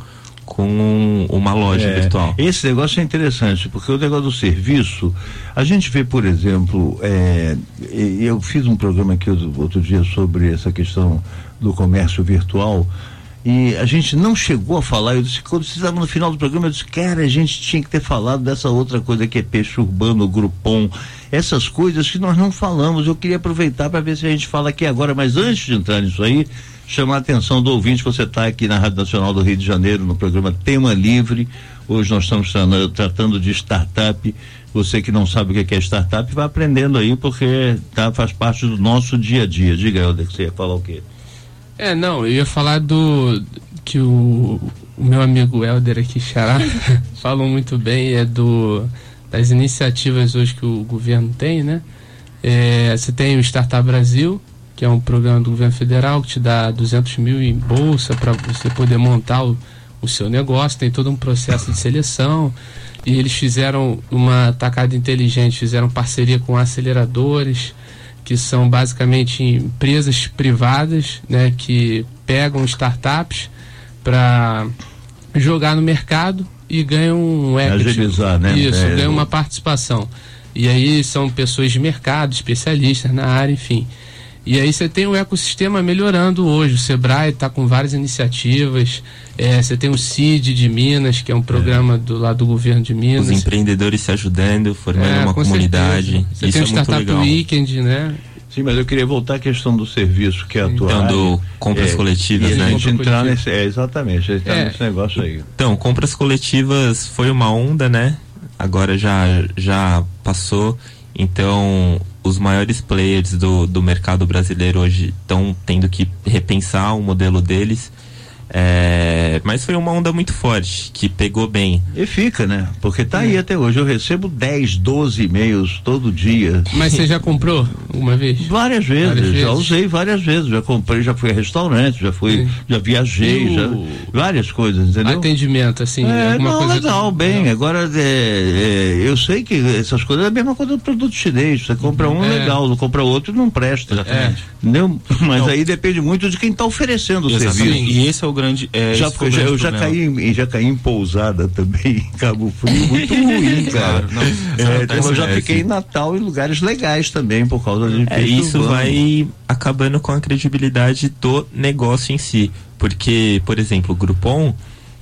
com uma loja é, virtual. Esse negócio é interessante, porque o negócio do serviço, a gente vê, por exemplo, é, eu fiz um programa aqui outro dia sobre essa questão do comércio virtual, e a gente não chegou a falar. Eu disse, quando vocês estavam no final do programa, eu disse, cara, a gente tinha que ter falado dessa outra coisa que é peixe urbano, Groupon, essas coisas que nós não falamos. Eu queria aproveitar para ver se a gente fala aqui agora, mas antes de entrar nisso aí, chamar a atenção do ouvinte. Você está aqui na Rádio Nacional do Rio de Janeiro, no programa Tema Livre. Hoje nós estamos tratando de startup. Você que não sabe o que é startup, vai aprendendo aí, porque tá, faz parte do nosso dia a dia. Diga, Helder, que você ia falar o quê? É, não, eu ia falar do que o, o meu amigo Helder aqui, Xará, falou muito bem, é do das iniciativas hoje que o governo tem, né? É, você tem o Startup Brasil, que é um programa do governo federal que te dá duzentos mil em bolsa para você poder montar o, o seu negócio. Tem todo um processo de seleção, e eles fizeram uma tacada inteligente, fizeram parceria com aceleradores, que são basicamente empresas privadas, né, que pegam startups para jogar no mercado e ganham um equity. Agilizar, né? Isso, é, ganham uma participação. E aí são pessoas de mercado, especialistas na área, enfim. E aí você tem o ecossistema melhorando hoje. O Sebrae está com várias iniciativas. É, você tem o C I D de Minas, que é um programa é. do lado do governo de Minas. Os empreendedores se ajudando, formando é, uma comunidade. Certeza. Você Isso tem é o Startup muito legal. Weekend, né? Sim, mas eu queria voltar à questão do serviço que é atual. Então, do compras é, coletivas, e né? A gente entrar nesse, é, exatamente, entrar é. nesse negócio aí. Então, compras coletivas foi uma onda, né? Agora já, já passou. Então, os maiores players do, do mercado brasileiro hoje estão tendo que repensar o modelo deles. É, mas foi uma onda muito forte, que pegou bem. E fica, né? Porque tá aí até hoje. Eu recebo dez, doze e-mails todo dia. Mas você já comprou uma vez? Várias vezes, várias já vezes. usei várias vezes. Já comprei, já fui a restaurante, já fui, Sim. já viajei, o... já, várias coisas, entendeu? Atendimento, assim, é, alguma não, coisa legal, assim, bem. não. Agora, é, é, eu sei que essas coisas é a mesma coisa do produto chinês. Você compra um, é. legal, não compra outro, não presta. Exatamente. É. Entendeu? Mas não. aí depende muito de quem está oferecendo o Exatamente. serviço. E esse é o grande. É, já, foi já, grande eu já caí, em, já caí em pousada também, em Cabo Frio, muito ruim, cara. Não, é, então eu já fiquei em Natal em lugares legais também, por causa de é, isso urbano. Vai acabando com a credibilidade do negócio em si. Porque, por exemplo, o Groupon,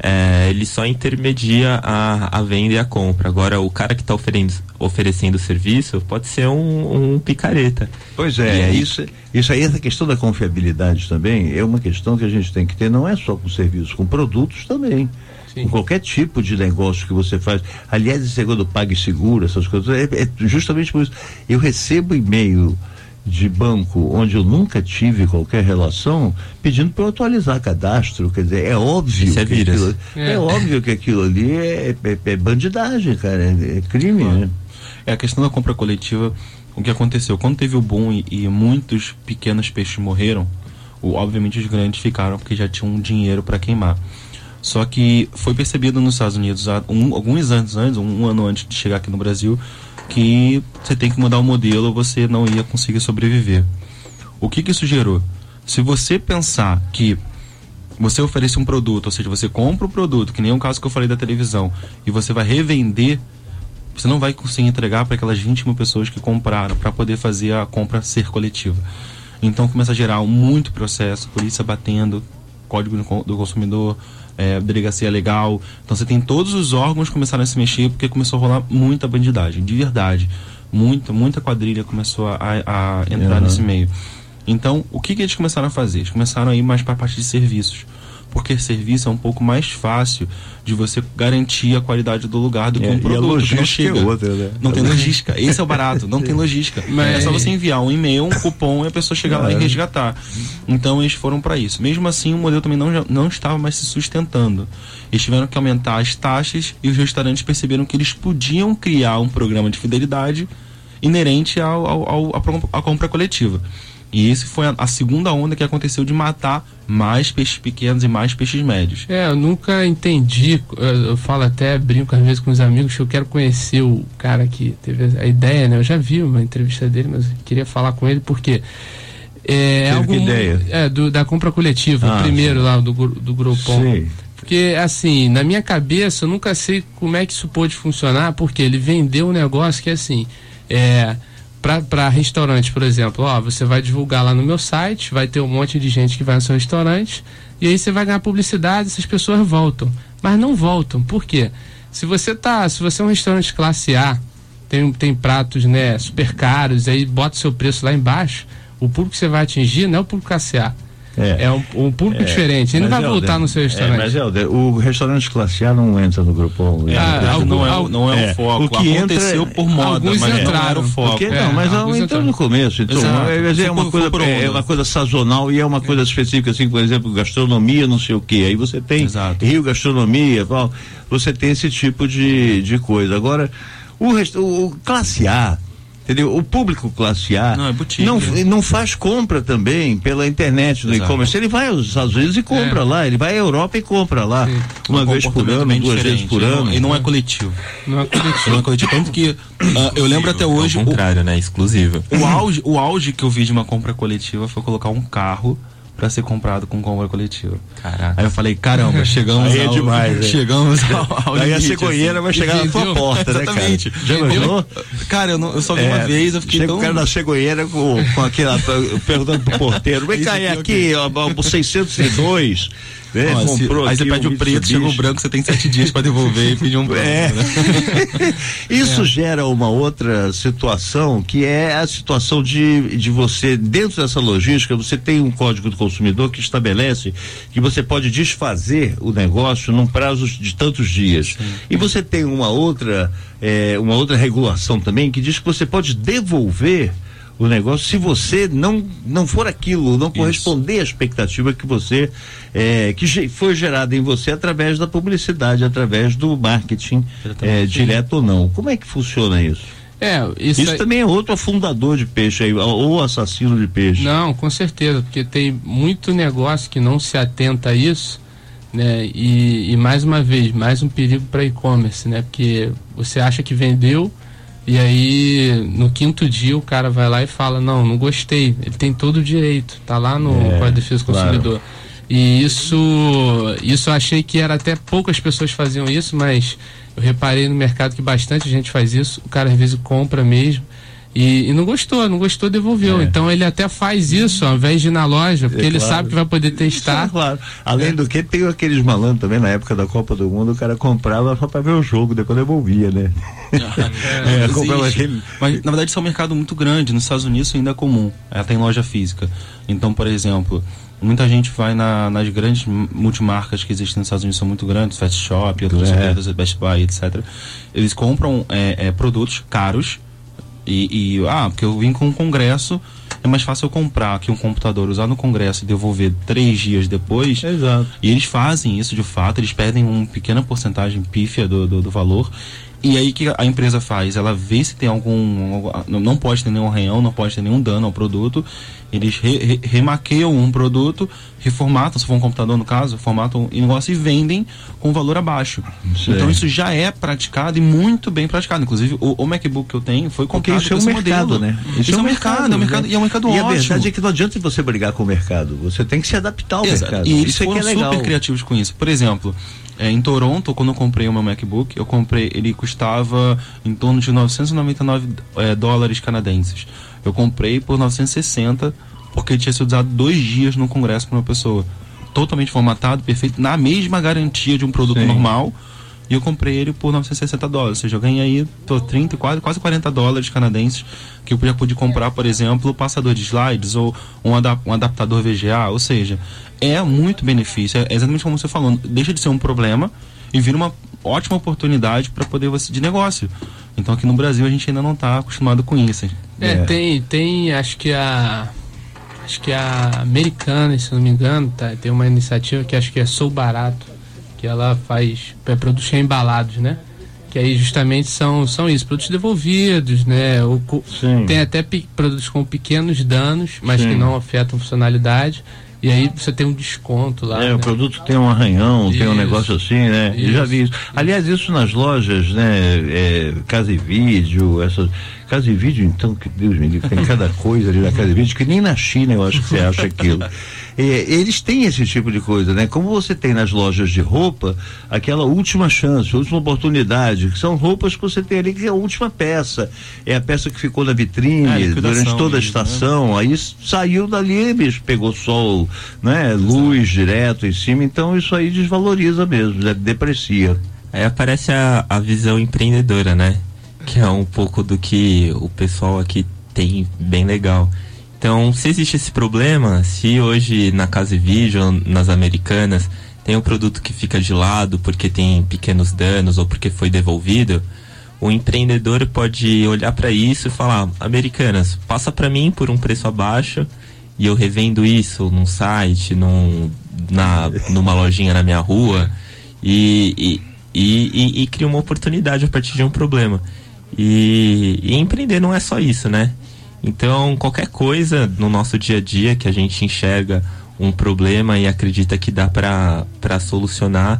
é, ele só intermedia a, a venda e a compra. Agora, o cara que está oferecendo o serviço pode ser um, um picareta. Pois é, aí, isso, isso aí, essa questão da confiabilidade também é uma questão que a gente tem que ter, não é só com serviços, com produtos também. Sim. Com qualquer tipo de negócio que você faz. Aliás, esse negócio do PagSeguro, essas coisas, é, é justamente por isso. Eu recebo e-mail de banco onde eu nunca tive qualquer relação, pedindo para eu atualizar cadastro. Quer dizer, é óbvio Isso é que vírus. aquilo, é. é óbvio que aquilo ali é, é, é bandidagem, cara, é, é crime, claro. né? É a questão da compra coletiva. O que aconteceu? Quando teve o boom e, e muitos pequenos peixes morreram, o, obviamente os grandes ficaram porque já tinham dinheiro para queimar. Só que foi percebido nos Estados Unidos há um, alguns anos antes, um, um ano antes de chegar aqui no Brasil, que você tem que mudar o modelo ou você não ia conseguir sobreviver. O que que isso gerou? Se você pensar que você oferece um produto, ou seja, você compra o produto, que nem o caso que eu falei da televisão, e você vai revender, você não vai conseguir entregar para aquelas vinte mil pessoas que compraram, para poder fazer a compra ser coletiva. Então começa a gerar muito processo, polícia batendo, código do consumidor, é, delegacia legal. Então você tem todos os órgãos que começaram a se mexer, porque começou a rolar muita bandidagem, de verdade. Muita, muita quadrilha começou a, a entrar uhum. nesse meio. Então, o que, que eles começaram a fazer? Eles começaram a ir mais para a parte de serviços. Porque serviço é um pouco mais fácil de você garantir a qualidade do lugar do que é, um produto e a logística que não chega. É outra, né? Não tem logística. Esse é o barato, não tem logística. Mas é só você enviar um e-mail, um cupom e a pessoa chegar é. lá e resgatar. Então eles foram para isso. Mesmo assim, o modelo também não, não estava mais se sustentando. Eles tiveram que aumentar as taxas e os restaurantes perceberam que eles podiam criar um programa de fidelidade inerente ao, ao, ao, à compra coletiva. E esse foi a, a segunda onda que aconteceu de matar mais peixes pequenos e mais peixes médios. É, eu nunca entendi, eu, eu falo até, brinco às vezes com os amigos, que eu quero conhecer o cara que teve a ideia, né? Eu já vi uma entrevista dele, mas eu queria falar com ele porque é algo ideia? É, do, da compra coletiva, ah, primeiro sim. lá do, do Groupon. Sim. Porque, assim, na minha cabeça, eu nunca sei como é que isso pôde funcionar, porque ele vendeu um negócio que, assim, é... para restaurante, por exemplo, ó, você vai divulgar lá no meu site, vai ter um monte de gente que vai no seu restaurante, e aí você vai ganhar publicidade, essas pessoas voltam. Mas não voltam, por quê? Se você tá, se você é um restaurante classe A, tem, tem pratos, né, super caros, aí bota o seu preço lá embaixo, o público que você vai atingir não é o público classe A. É, é um, um público é, diferente, ele não vai Helder, voltar no seu restaurante. É, mas Helder, o restaurante classe A não entra no Groupon. É, ah, algo, não é, não é, é o foco. O que aconteceu entra, por moda, mas entraram, não era o foco. Porque, não, mas é, entrou no começo. Então, é, é, uma coisa, é uma coisa sazonal e é uma coisa específica, assim, por exemplo, gastronomia, não sei o quê. Aí você tem Exato. Rio Gastronomia, você tem esse tipo de, de coisa. Agora, o, o, o classe A, entendeu? O público classe A não, é não, não faz compra também pela internet, no e-commerce. Ele vai aos Estados Unidos e compra é. lá, ele vai à Europa e compra lá. Sim. Uma um vez por ano, duas diferente. vezes por ano. E não é coletivo. Não é coletivo. Não é coletivo. Tanto que uh, eu lembro até hoje. Ao contrário, o, né? Exclusivo. O auge, o auge que eu vi de uma compra coletiva foi colocar um carro para ser comprado com compra coletiva. Caraca. Aí eu falei, caramba, chegamos aí é ao, demais, chegamos ao, ao aí limite, a cegonheira assim. vai chegar na tua porta, né, cara? Exatamente. Já imaginou? Cara, eu, não, eu só vi é, uma vez, eu fiquei chega tão... o cara da cegonheira com, com aquela, perguntando pro porteiro, vem cá, é aqui, ó, o seiscentos e dois... É, Ó, se, aí você pede um o preto, chega o branco, você tem sete dias para devolver e pedir um branco. É. Né? Isso é. gera uma outra situação, que é a situação de, de você, dentro dessa logística, você tem um código do consumidor que estabelece que você pode desfazer o negócio num prazo de tantos dias. Sim. E você tem uma outra, é, uma outra regulação também que diz que você pode devolver o negócio se você não não for aquilo, não corresponder à expectativa que você é, que foi gerada em você através da publicidade, através do marketing é, direto ou não. Como é que funciona isso? É, isso, isso aí... também é outro afundador de peixe aí, ou assassino de peixe. Não, com certeza, porque tem muito negócio que não se atenta a isso, né? E, e mais uma vez, mais um perigo para e-commerce, né? Porque você acha que vendeu, e aí, no quinto dia, o cara vai lá e fala, não, não gostei. Ele tem todo o direito, tá lá no Código de Defesa do Consumidor. Claro. E isso, isso eu achei que era até poucas pessoas faziam isso, mas eu reparei no mercado que bastante gente faz isso. O cara às vezes compra mesmo e, e não gostou, não gostou, devolveu. É. Então ele até faz isso ao invés de ir na loja, porque é, ele claro. sabe que vai poder testar. É, claro. Além é. do que, tem aqueles malandros também, na época da Copa do Mundo, o cara comprava só pra ver o jogo, depois devolvia, né? É, é, comprava aquele... Mas na verdade isso é um mercado muito grande. Nos Estados Unidos isso ainda é comum. Ela tem loja física. Então, por exemplo, muita gente vai na, nas grandes multimarcas que existem nos Estados Unidos, são muito grandes, Fast Shop, outras é. empresas, Best Buy, etcétera. Eles compram é, é, produtos caros. E, e, ah, porque eu vim com um congresso, é mais fácil eu comprar aqui um computador, usar no congresso e devolver três dias depois. Exato. E eles fazem isso de fato, eles perdem uma pequena porcentagem pífia do, do, do valor. E aí que a empresa faz? Ela vê se tem algum... Não pode ter nenhum arranhão, não pode ter nenhum dano ao produto. Eles re, re, remaqueiam um produto, reformatam, se for um computador no caso, formatam o negócio e vendem com valor abaixo. Sim. Então isso já é praticado e muito bem praticado. Inclusive o, o MacBook que eu tenho foi comprado isso é um mercado, modelo. né? Isso, isso é um mercado, mercado, é um mercado, né? E é um mercado e ótimo. E a verdade é que não adianta você brigar com o mercado, você tem que se adaptar ao Exato. mercado. E eles isso foram é que é legal. super criativos com isso. Por exemplo, é, em Toronto, quando eu comprei o meu MacBook, eu comprei, ele custava em torno de novecentos e noventa e nove é, dólares canadenses. Eu comprei por novecentos e sessenta, porque ele tinha sido usado dois dias no congresso para uma pessoa. Totalmente formatado, perfeito, na mesma garantia de um produto Sim. normal. E eu comprei ele por novecentos e sessenta dólares. Ou seja, eu ganhei aí tô, trinta, quase, quase quarenta dólares canadenses, que eu já pude comprar, por exemplo, passador de slides ou um, adap- um adaptador V G A. Ou seja, é muito benefício. É exatamente como você falou. Deixa de ser um problema e vira uma ótima oportunidade para poder você de negócio. Então aqui no Brasil a gente ainda não está acostumado com isso. É, é, tem, tem, acho que a... Acho que a Americana, se não me engano, tá, tem uma iniciativa que acho que é Sou Barato, que ela faz é, produtos embalados, né? que aí justamente são, são isso, produtos devolvidos, né? Ou, tem até pe, produtos com pequenos danos, mas Sim. que não afetam funcionalidade. E aí você tem um desconto lá. É, né? O produto tem um arranhão, isso, tem um negócio assim, né? Isso, Eu já vi isso. Aliás, isso nas lojas, né? É, Casa e Vídeo, essas. Casa e Vídeo, então, que Deus me livre, tem cada coisa ali na Casa e Vídeo que nem na China eu acho que você acha aquilo. É, eles têm esse tipo de coisa, né? Como você tem nas lojas de roupa, aquela última chance, última oportunidade, que são roupas que você tem ali que é a última peça. É a peça que ficou na vitrine é, durante toda a estação, né? Aí saiu dali, bicho, pegou sol, né? Luz direto em cima, então isso aí desvaloriza mesmo, né? Deprecia. Aí aparece a, a visão empreendedora, né? Que é um pouco do que o pessoal aqui tem bem legal. Então, se existe esse problema, se hoje na Casa e Vídeo, nas Americanas, tem um produto que fica de lado porque tem pequenos danos ou porque foi devolvido, o empreendedor pode olhar para isso e falar: Americanas, passa para mim por um preço abaixo e eu revendo isso num site, num, na, numa lojinha na minha rua e, e, e, e, e cria uma oportunidade a partir de um problema. E, e empreender não é só isso, né? Então, qualquer coisa no nosso dia a dia que a gente enxerga um problema e acredita que dá para solucionar,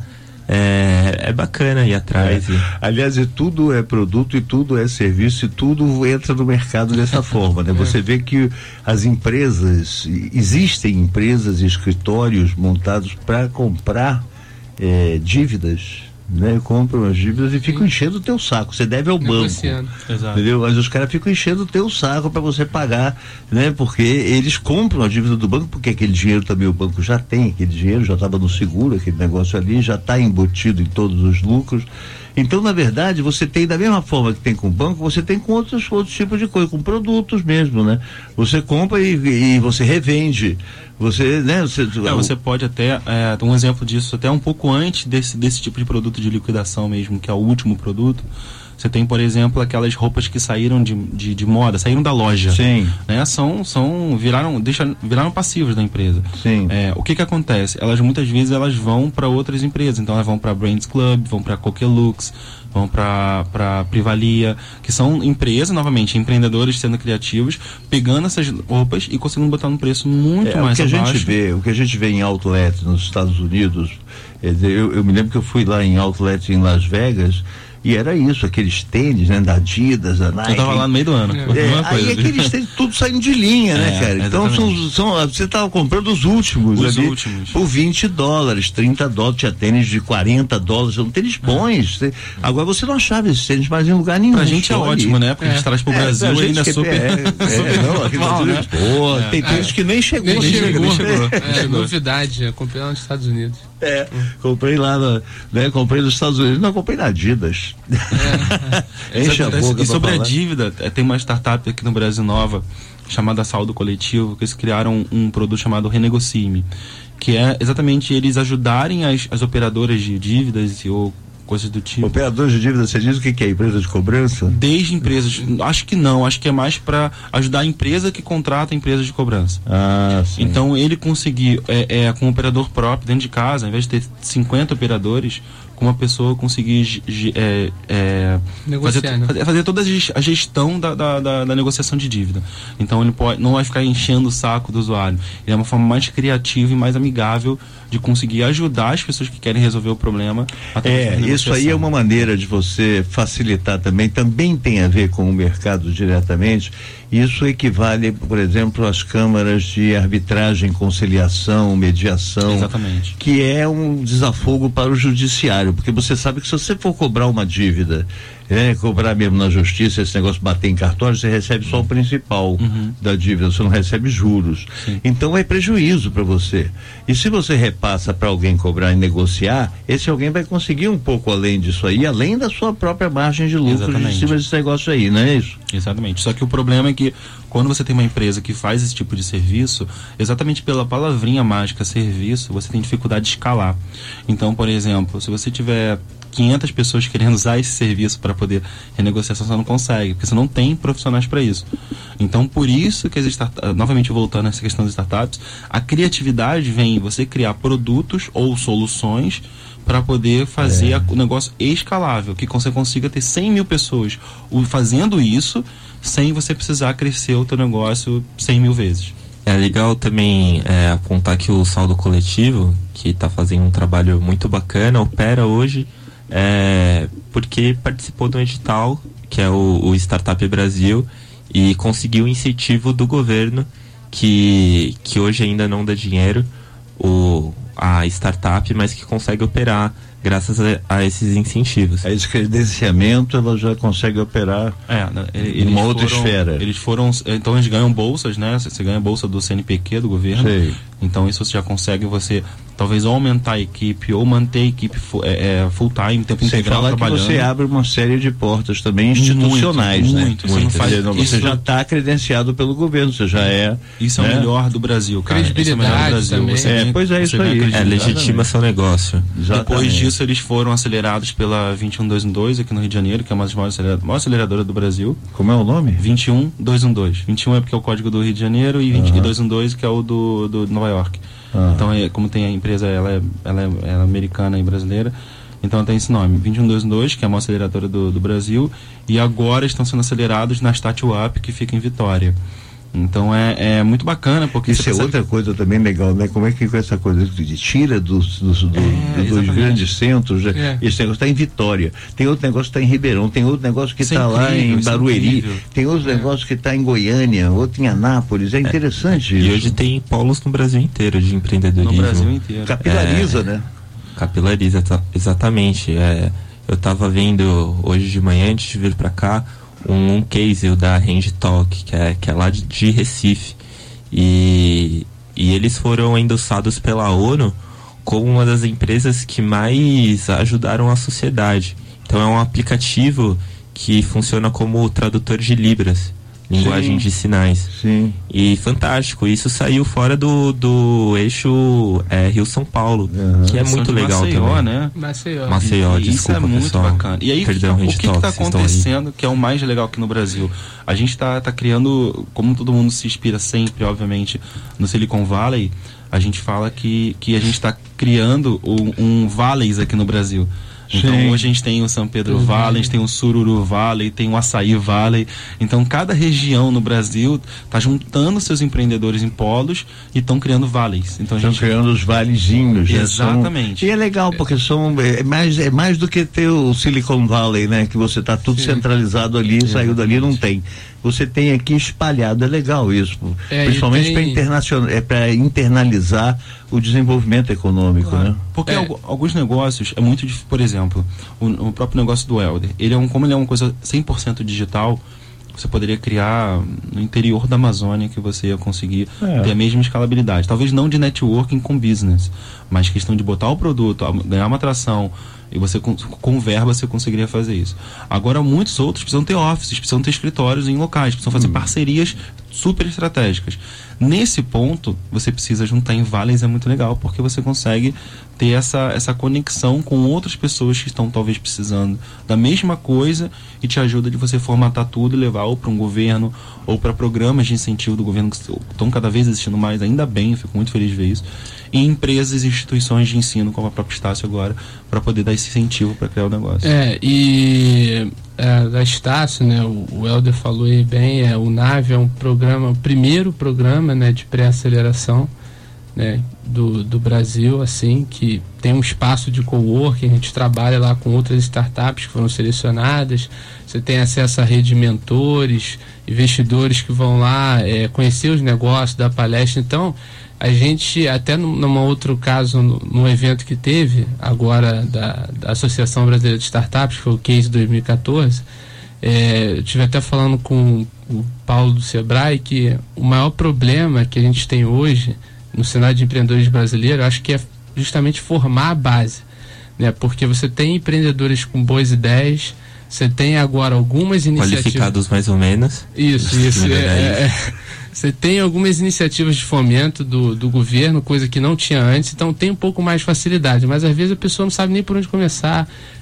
é, é bacana ir atrás. É. E... Aliás, e tudo é produto e tudo é serviço e tudo entra no mercado dessa forma, né? Você vê que as empresas, existem empresas e escritórios montados para comprar é, dívidas, né? Compram as dívidas e ficam enchendo o teu saco. Você deve ao banco, entendeu? Mas os caras ficam enchendo o teu saco para você pagar, né? Porque eles compram a dívida do banco, porque aquele dinheiro também o banco já tem, aquele dinheiro já estava no seguro, aquele negócio ali já está embutido em todos os lucros. Então, na verdade, você tem, da mesma forma que tem com o banco, você tem com outros, outros tipos de coisa, com produtos mesmo, né? Você compra e, e você revende. Você, né? Você, é, você pode até, é, um exemplo disso, até um pouco antes desse, desse tipo de produto de liquidação mesmo, que é o último produto. Você tem, por exemplo, aquelas roupas que saíram de, de, de moda, saíram da loja. Sim. Né? São, são, viraram, deixa, viraram passivos da empresa. Sim. É, o que que acontece? Elas, muitas vezes, elas vão para outras empresas. Então, elas vão para Brands Club, vão para Coquelux, vão para Privalia, que são empresas, novamente, empreendedores sendo criativos, pegando essas roupas e conseguindo botar num preço muito é, mais o que abaixo. A gente vê, o que a gente vê em outlet nos Estados Unidos, é, eu, eu me lembro que eu fui lá em outlet em Las Vegas, e era isso, aqueles tênis, né, da Adidas, da Nike. Eu tava lá no meio do ano. É, é, aí aqueles tênis tudo saindo de linha, né, é, cara? Então são, são, você tava comprando os últimos os ali, últimos. por vinte dólares, trinta dólares, tinha tênis de quarenta dólares, são tênis bons. É. Agora você não achava esses tênis mais em lugar nenhum. Pra gente é ótimo, ali. Né? Porque é. a gente traz pro é, Brasil e ainda é super... É, é, não, aqui normal, né? Pô, tem tênis que nem chegou. Nem, nem chegou, nem chegou. É, é, novidade, eu comprei lá nos Estados Unidos. É, comprei lá, no, né? Comprei nos Estados Unidos, não, comprei na Adidas. É. Enche a boca. E sobre a dívida, tem uma startup aqui no Brasil nova, chamada Saldo Coletivo, que eles criaram um, um produto chamado Renegocie-me, que é exatamente eles ajudarem as, as operadoras de dívidas ou coisas do tipo. Operadores de dívida, você diz o que, que é? Empresa de cobrança? Desde empresas, acho que não, acho que é mais para ajudar a empresa que contrata empresas de cobrança. Ah, sim. Então ele conseguir, é, é, com um operador próprio dentro de casa, ao invés de ter cinquenta operadores, com uma pessoa conseguir é, é, Negociar, fazer, né? fazer, fazer toda a gestão da, da, da, da negociação de dívida. Então ele pode, não vai ficar enchendo o saco do usuário. Ele é uma forma mais criativa e mais amigável de conseguir ajudar as pessoas que querem resolver o problema. É, isso aí é uma maneira de você facilitar também, também tem a ver com o mercado diretamente. Isso equivale, por exemplo, às câmaras de arbitragem, conciliação, mediação. Exatamente. Que é um desafogo para o judiciário, porque você sabe que se você for cobrar uma dívida, é, cobrar mesmo na justiça, esse negócio de bater em cartório, você recebe só o principal uhum. da dívida, você não recebe juros. Sim. Então é prejuízo para você. E se você repassa para alguém cobrar e negociar, esse alguém vai conseguir um pouco além disso aí, além da sua própria margem de lucro em cima desse negócio aí, não é isso? Exatamente. Só que o problema é que quando você tem uma empresa que faz esse tipo de serviço, exatamente pela palavrinha mágica serviço, você tem dificuldade de escalar. Então, por exemplo, se você tiver quinhentas pessoas querendo usar esse serviço para poder renegociação você não consegue, porque você não tem profissionais para isso. Então, por isso que as startups, novamente voltando a essa questão das startups, a criatividade vem em você criar produtos ou soluções para poder fazer é. o negócio escalável, que você consiga ter cem mil pessoas fazendo isso sem você precisar crescer o teu negócio cem mil vezes. É legal também é, apontar que o Saldo Coletivo, que está fazendo um trabalho muito bacana, opera hoje é, porque participou do edital, que é o, o Startup Brasil, e conseguiu o incentivo do governo, que, que hoje ainda não dá dinheiro o, a startup, mas que consegue operar graças a, a esses incentivos. A esse credenciamento ela já consegue operar é, eles uma foram, outra esfera. Eles foram, então eles ganham bolsas, né? Você ganha bolsa do C N P Q do governo. Sei. Então isso você já consegue você talvez aumentar a equipe ou manter a equipe é, é, full time, tempo Sem integral falar trabalhando. Que você abre uma série de portas também institucionais, muito, né? Muito, muito. Você, Você, não, você isso, já está credenciado pelo governo, você já é. Isso né? é o melhor do Brasil, cara. Credibilidade isso é o melhor do Brasil. também. Você é, ganha, pois é isso aí. É, legitima seu negócio. Exatamente. Depois disso eles foram acelerados pela vinte e um dois um dois aqui no Rio de Janeiro, que é uma das maiores aceleradora, maior aceleradora do Brasil. Como é o nome? vinte e um dois um dois. vinte e um é porque é o código do Rio de Janeiro e vinte e dois um dois que é o do, do Nova York. Uhum. Então, é, como tem a empresa, ela é, ela, é, ela é americana e brasileira, então tem esse nome, vinte e um dois um dois, que é a maior aceleradora do, do Brasil, e agora estão sendo acelerados na StatUp, que fica em Vitória. Então é, é muito bacana, porque isso é percebe... outra coisa também legal, né? Como é que com essa coisa de tira dos, dos, do, é, dos grandes centros, é. esse negócio está em Vitória, tem outro negócio que está em Ribeirão, tem outro negócio que está lá em Barueri, é tem outro é. negócio que está em Goiânia, outro em Anápolis, é interessante é. isso. E hoje tem polos no Brasil inteiro de empreendedorismo. No Brasil inteiro. Capilariza, é, né? Capilariza, tá, exatamente. É, eu estava vendo hoje de manhã, antes de vir para cá, um, um case, o da Range Talk, que é, que é lá de, de Recife. E, e eles foram endossados pela ONU como uma das empresas que mais ajudaram a sociedade. Então é um aplicativo que funciona como tradutor de Libras, linguagem Sim. de sinais. Sim. E fantástico, isso saiu fora do, do eixo é, Rio-São Paulo, uhum. que é São muito legal Maceió, também. né? Maceió. Maceió, e, desculpa, isso é muito pessoal. bacana. E aí, Perdão, o que está acontecendo, aí. que é o mais legal aqui no Brasil? A gente está tá criando, como todo mundo se inspira sempre, obviamente, no Silicon Valley, a gente fala que, que a gente está criando um, um Valleys aqui no Brasil. Então Sim. hoje a gente tem o São Pedro uhum. Valley, a gente tem o Sururu Valley, tem o Açaí Valley. Então cada região no Brasil está juntando seus empreendedores em polos e estão criando valleys. Então estão gente... criando os valezinhos. Exatamente. Né? São... E é legal porque são é mais é mais do que ter o Silicon Valley, né? Que você está tudo Sim. centralizado ali, Exatamente. Saiu dali não tem. Você tem aqui espalhado, é legal isso, é, principalmente tem... para internacional, é para internalizar o desenvolvimento econômico, claro. Né? Porque é. alguns negócios é muito difícil, por exemplo, o, o próprio negócio do Helder, ele é um, como ele é uma coisa cem por cento digital, você poderia criar no interior da Amazônia que você ia conseguir é. ter a mesma escalabilidade. Talvez não de networking com business, mas questão de botar o produto, ganhar uma atração, e você com, com verba você conseguiria fazer isso. Agora muitos outros precisam ter offices, precisam ter escritórios em locais, precisam fazer hum. parcerias super estratégicas. Nesse ponto, você precisa juntar em valleys, é muito legal, porque você consegue ter essa, essa conexão com outras pessoas que estão talvez precisando da mesma coisa e te ajuda de você formatar tudo e levar ou para um governo ou para programas de incentivo do governo que estão cada vez existindo mais, ainda bem, eu fico muito feliz de ver isso, e empresas e instituições de ensino, como a própria Estácio agora, para poder dar esse incentivo para criar o negócio. É, e é, da Estácio, né, o, o Helder falou aí bem, é, o NAVE é um programa, o primeiro programa, né, de pré-aceleração, né, do, do Brasil, assim, que tem um espaço de coworking, a gente trabalha lá com outras startups que foram selecionadas, você tem acesso à rede de mentores, investidores que vão lá é, conhecer os negócios, dar palestra. Então a gente, até num, num outro caso, no, num evento que teve agora da, da Associação Brasileira de Startups, que foi o Case dois mil e catorze, é, eu estive até falando com o Paulo do Sebrae que o maior problema que a gente tem hoje no cenário de empreendedores brasileiros, acho que é justamente formar a base, né? Porque você tem empreendedores com boas ideias, você tem agora algumas iniciativas... Qualificados mais ou menos. Isso, isso. É, é, você tem algumas iniciativas de fomento do, do governo, coisa que não tinha antes, então tem um pouco mais de facilidade, mas às vezes a pessoa não sabe nem por onde começar,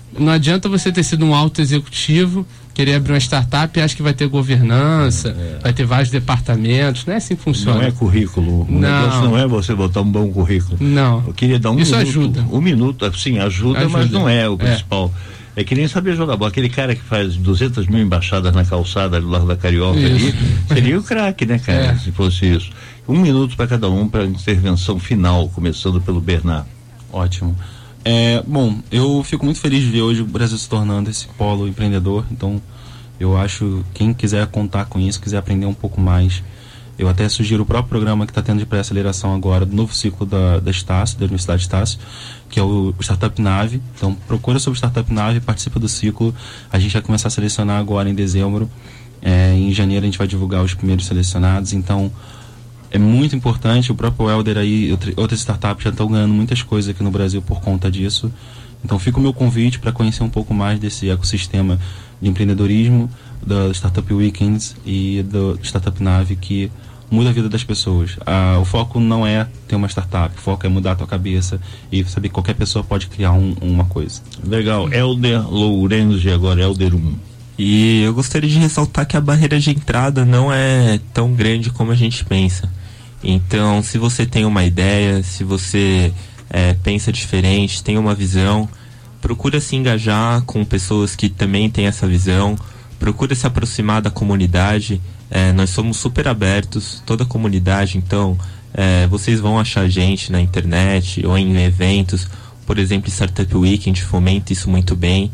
Não adianta você ter sido um alto executivo, querer abrir uma startup e acha que vai ter governança, é. vai ter vários departamentos. Não é assim que funciona. Não é currículo. O não. negócio não é você botar um bom currículo. Não. Eu queria dar um Isso minuto. ajuda. Um minuto, sim, ajuda, ajuda, mas não é o principal. É. É que nem saber jogar bola. Aquele cara que faz duzentas mil embaixadas na calçada do lado da Carioca isso. ali, seria o craque, né, cara? É. Se fosse isso. Um minuto para cada um para a intervenção final, começando pelo Bernard. Ótimo. É, bom, eu fico muito feliz de ver hoje o Brasil se tornando esse polo empreendedor. Então, eu acho, quem quiser contar com isso, quiser aprender um pouco mais, eu até sugiro o próprio programa que está tendo de pré-aceleração agora, do novo ciclo da, da Estácio, da Universidade Estácio, que é o Startup Nave. Então, procura sobre o Startup Nave, participa do ciclo. A gente vai começar a selecionar agora em dezembro. É, em janeiro a gente vai divulgar os primeiros selecionados. Então, é muito importante. O próprio Elder aí, outras startups já estão ganhando muitas coisas aqui no Brasil por conta disso. Então, fica o meu convite para conhecer um pouco mais desse ecossistema de empreendedorismo, da Startup Weekends e do Startup Nave, que muda a vida das pessoas. Ah, o foco não é ter uma startup, o foco é mudar a tua cabeça e saber que qualquer pessoa pode criar um, uma coisa. Legal. Elder Lourenzi, agora Elder um. E eu gostaria de ressaltar que a barreira de entrada não é tão grande como a gente pensa. Então, se você tem uma ideia, se você é, pensa diferente, tem uma visão, procura se engajar com pessoas que também têm essa visão, procura se aproximar da comunidade. É, nós somos super abertos, toda a comunidade, então é, vocês vão achar gente na internet ou em eventos, por exemplo, Startup Week, a gente fomenta isso muito bem.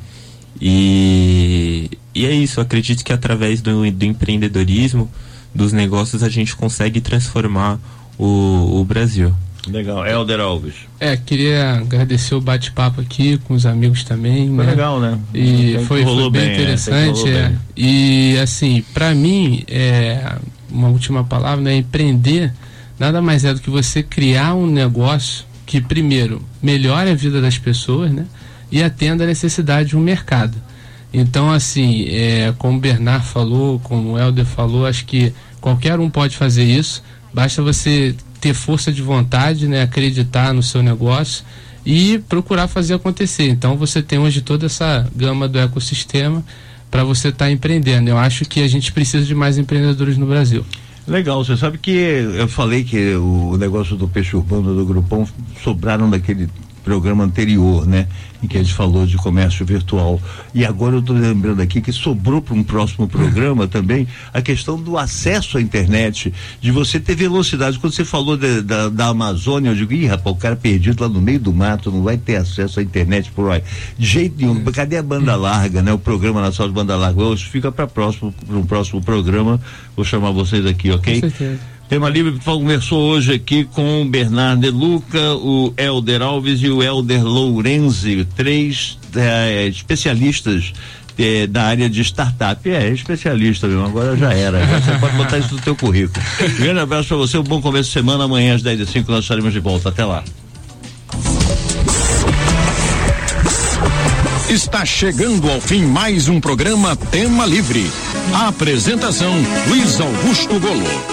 E, e é isso, eu acredito que através do, do empreendedorismo, dos negócios, a gente consegue transformar o, o Brasil. Legal. Elder Alves. É, queria agradecer o bate-papo aqui com os amigos também. Foi né? legal, né? E foi, foi bem, bem interessante. É, bem. E assim, para mim, é, uma última palavra, né? Empreender nada mais é do que você criar um negócio que, primeiro, melhore a vida das pessoas, né? E atenda a necessidade de um mercado. Então, assim, é, como o Bernard falou, como o Elder falou, acho que qualquer um pode fazer isso. Basta você ter força de vontade, né, acreditar no seu negócio e procurar fazer acontecer. Então você tem hoje toda essa gama do ecossistema para você estar tá empreendendo. Eu acho que a gente precisa de mais empreendedores no Brasil. Legal, você sabe que eu falei que o negócio do peixe urbano do Grupão sobraram daquele programa anterior, né, em que a gente falou de comércio virtual. E agora eu estou lembrando aqui que sobrou para um próximo programa também a questão do acesso à internet, de você ter velocidade. Quando você falou de, da, da Amazônia, eu digo, ih, rapaz, o cara perdido lá no meio do mato não vai ter acesso à internet por aí. De jeito nenhum. Cadê a banda larga, né? O programa nacional de banda larga. Hoje fica para próximo, para um próximo programa. Vou chamar vocês aqui, ok? Com certeza. Tema Livre conversou hoje aqui com o Bernard De Luca, o Elder Alves e o Elder Lourenzi, três é, especialistas é, da área de startup. É, especialista mesmo, agora já era. Já você pode botar isso no teu currículo. Um grande abraço para você, um bom começo de semana. Amanhã às dez e cinco nós estaremos de volta. Até lá. Está chegando ao fim mais um programa Tema Livre. A apresentação, Luiz Augusto Golo.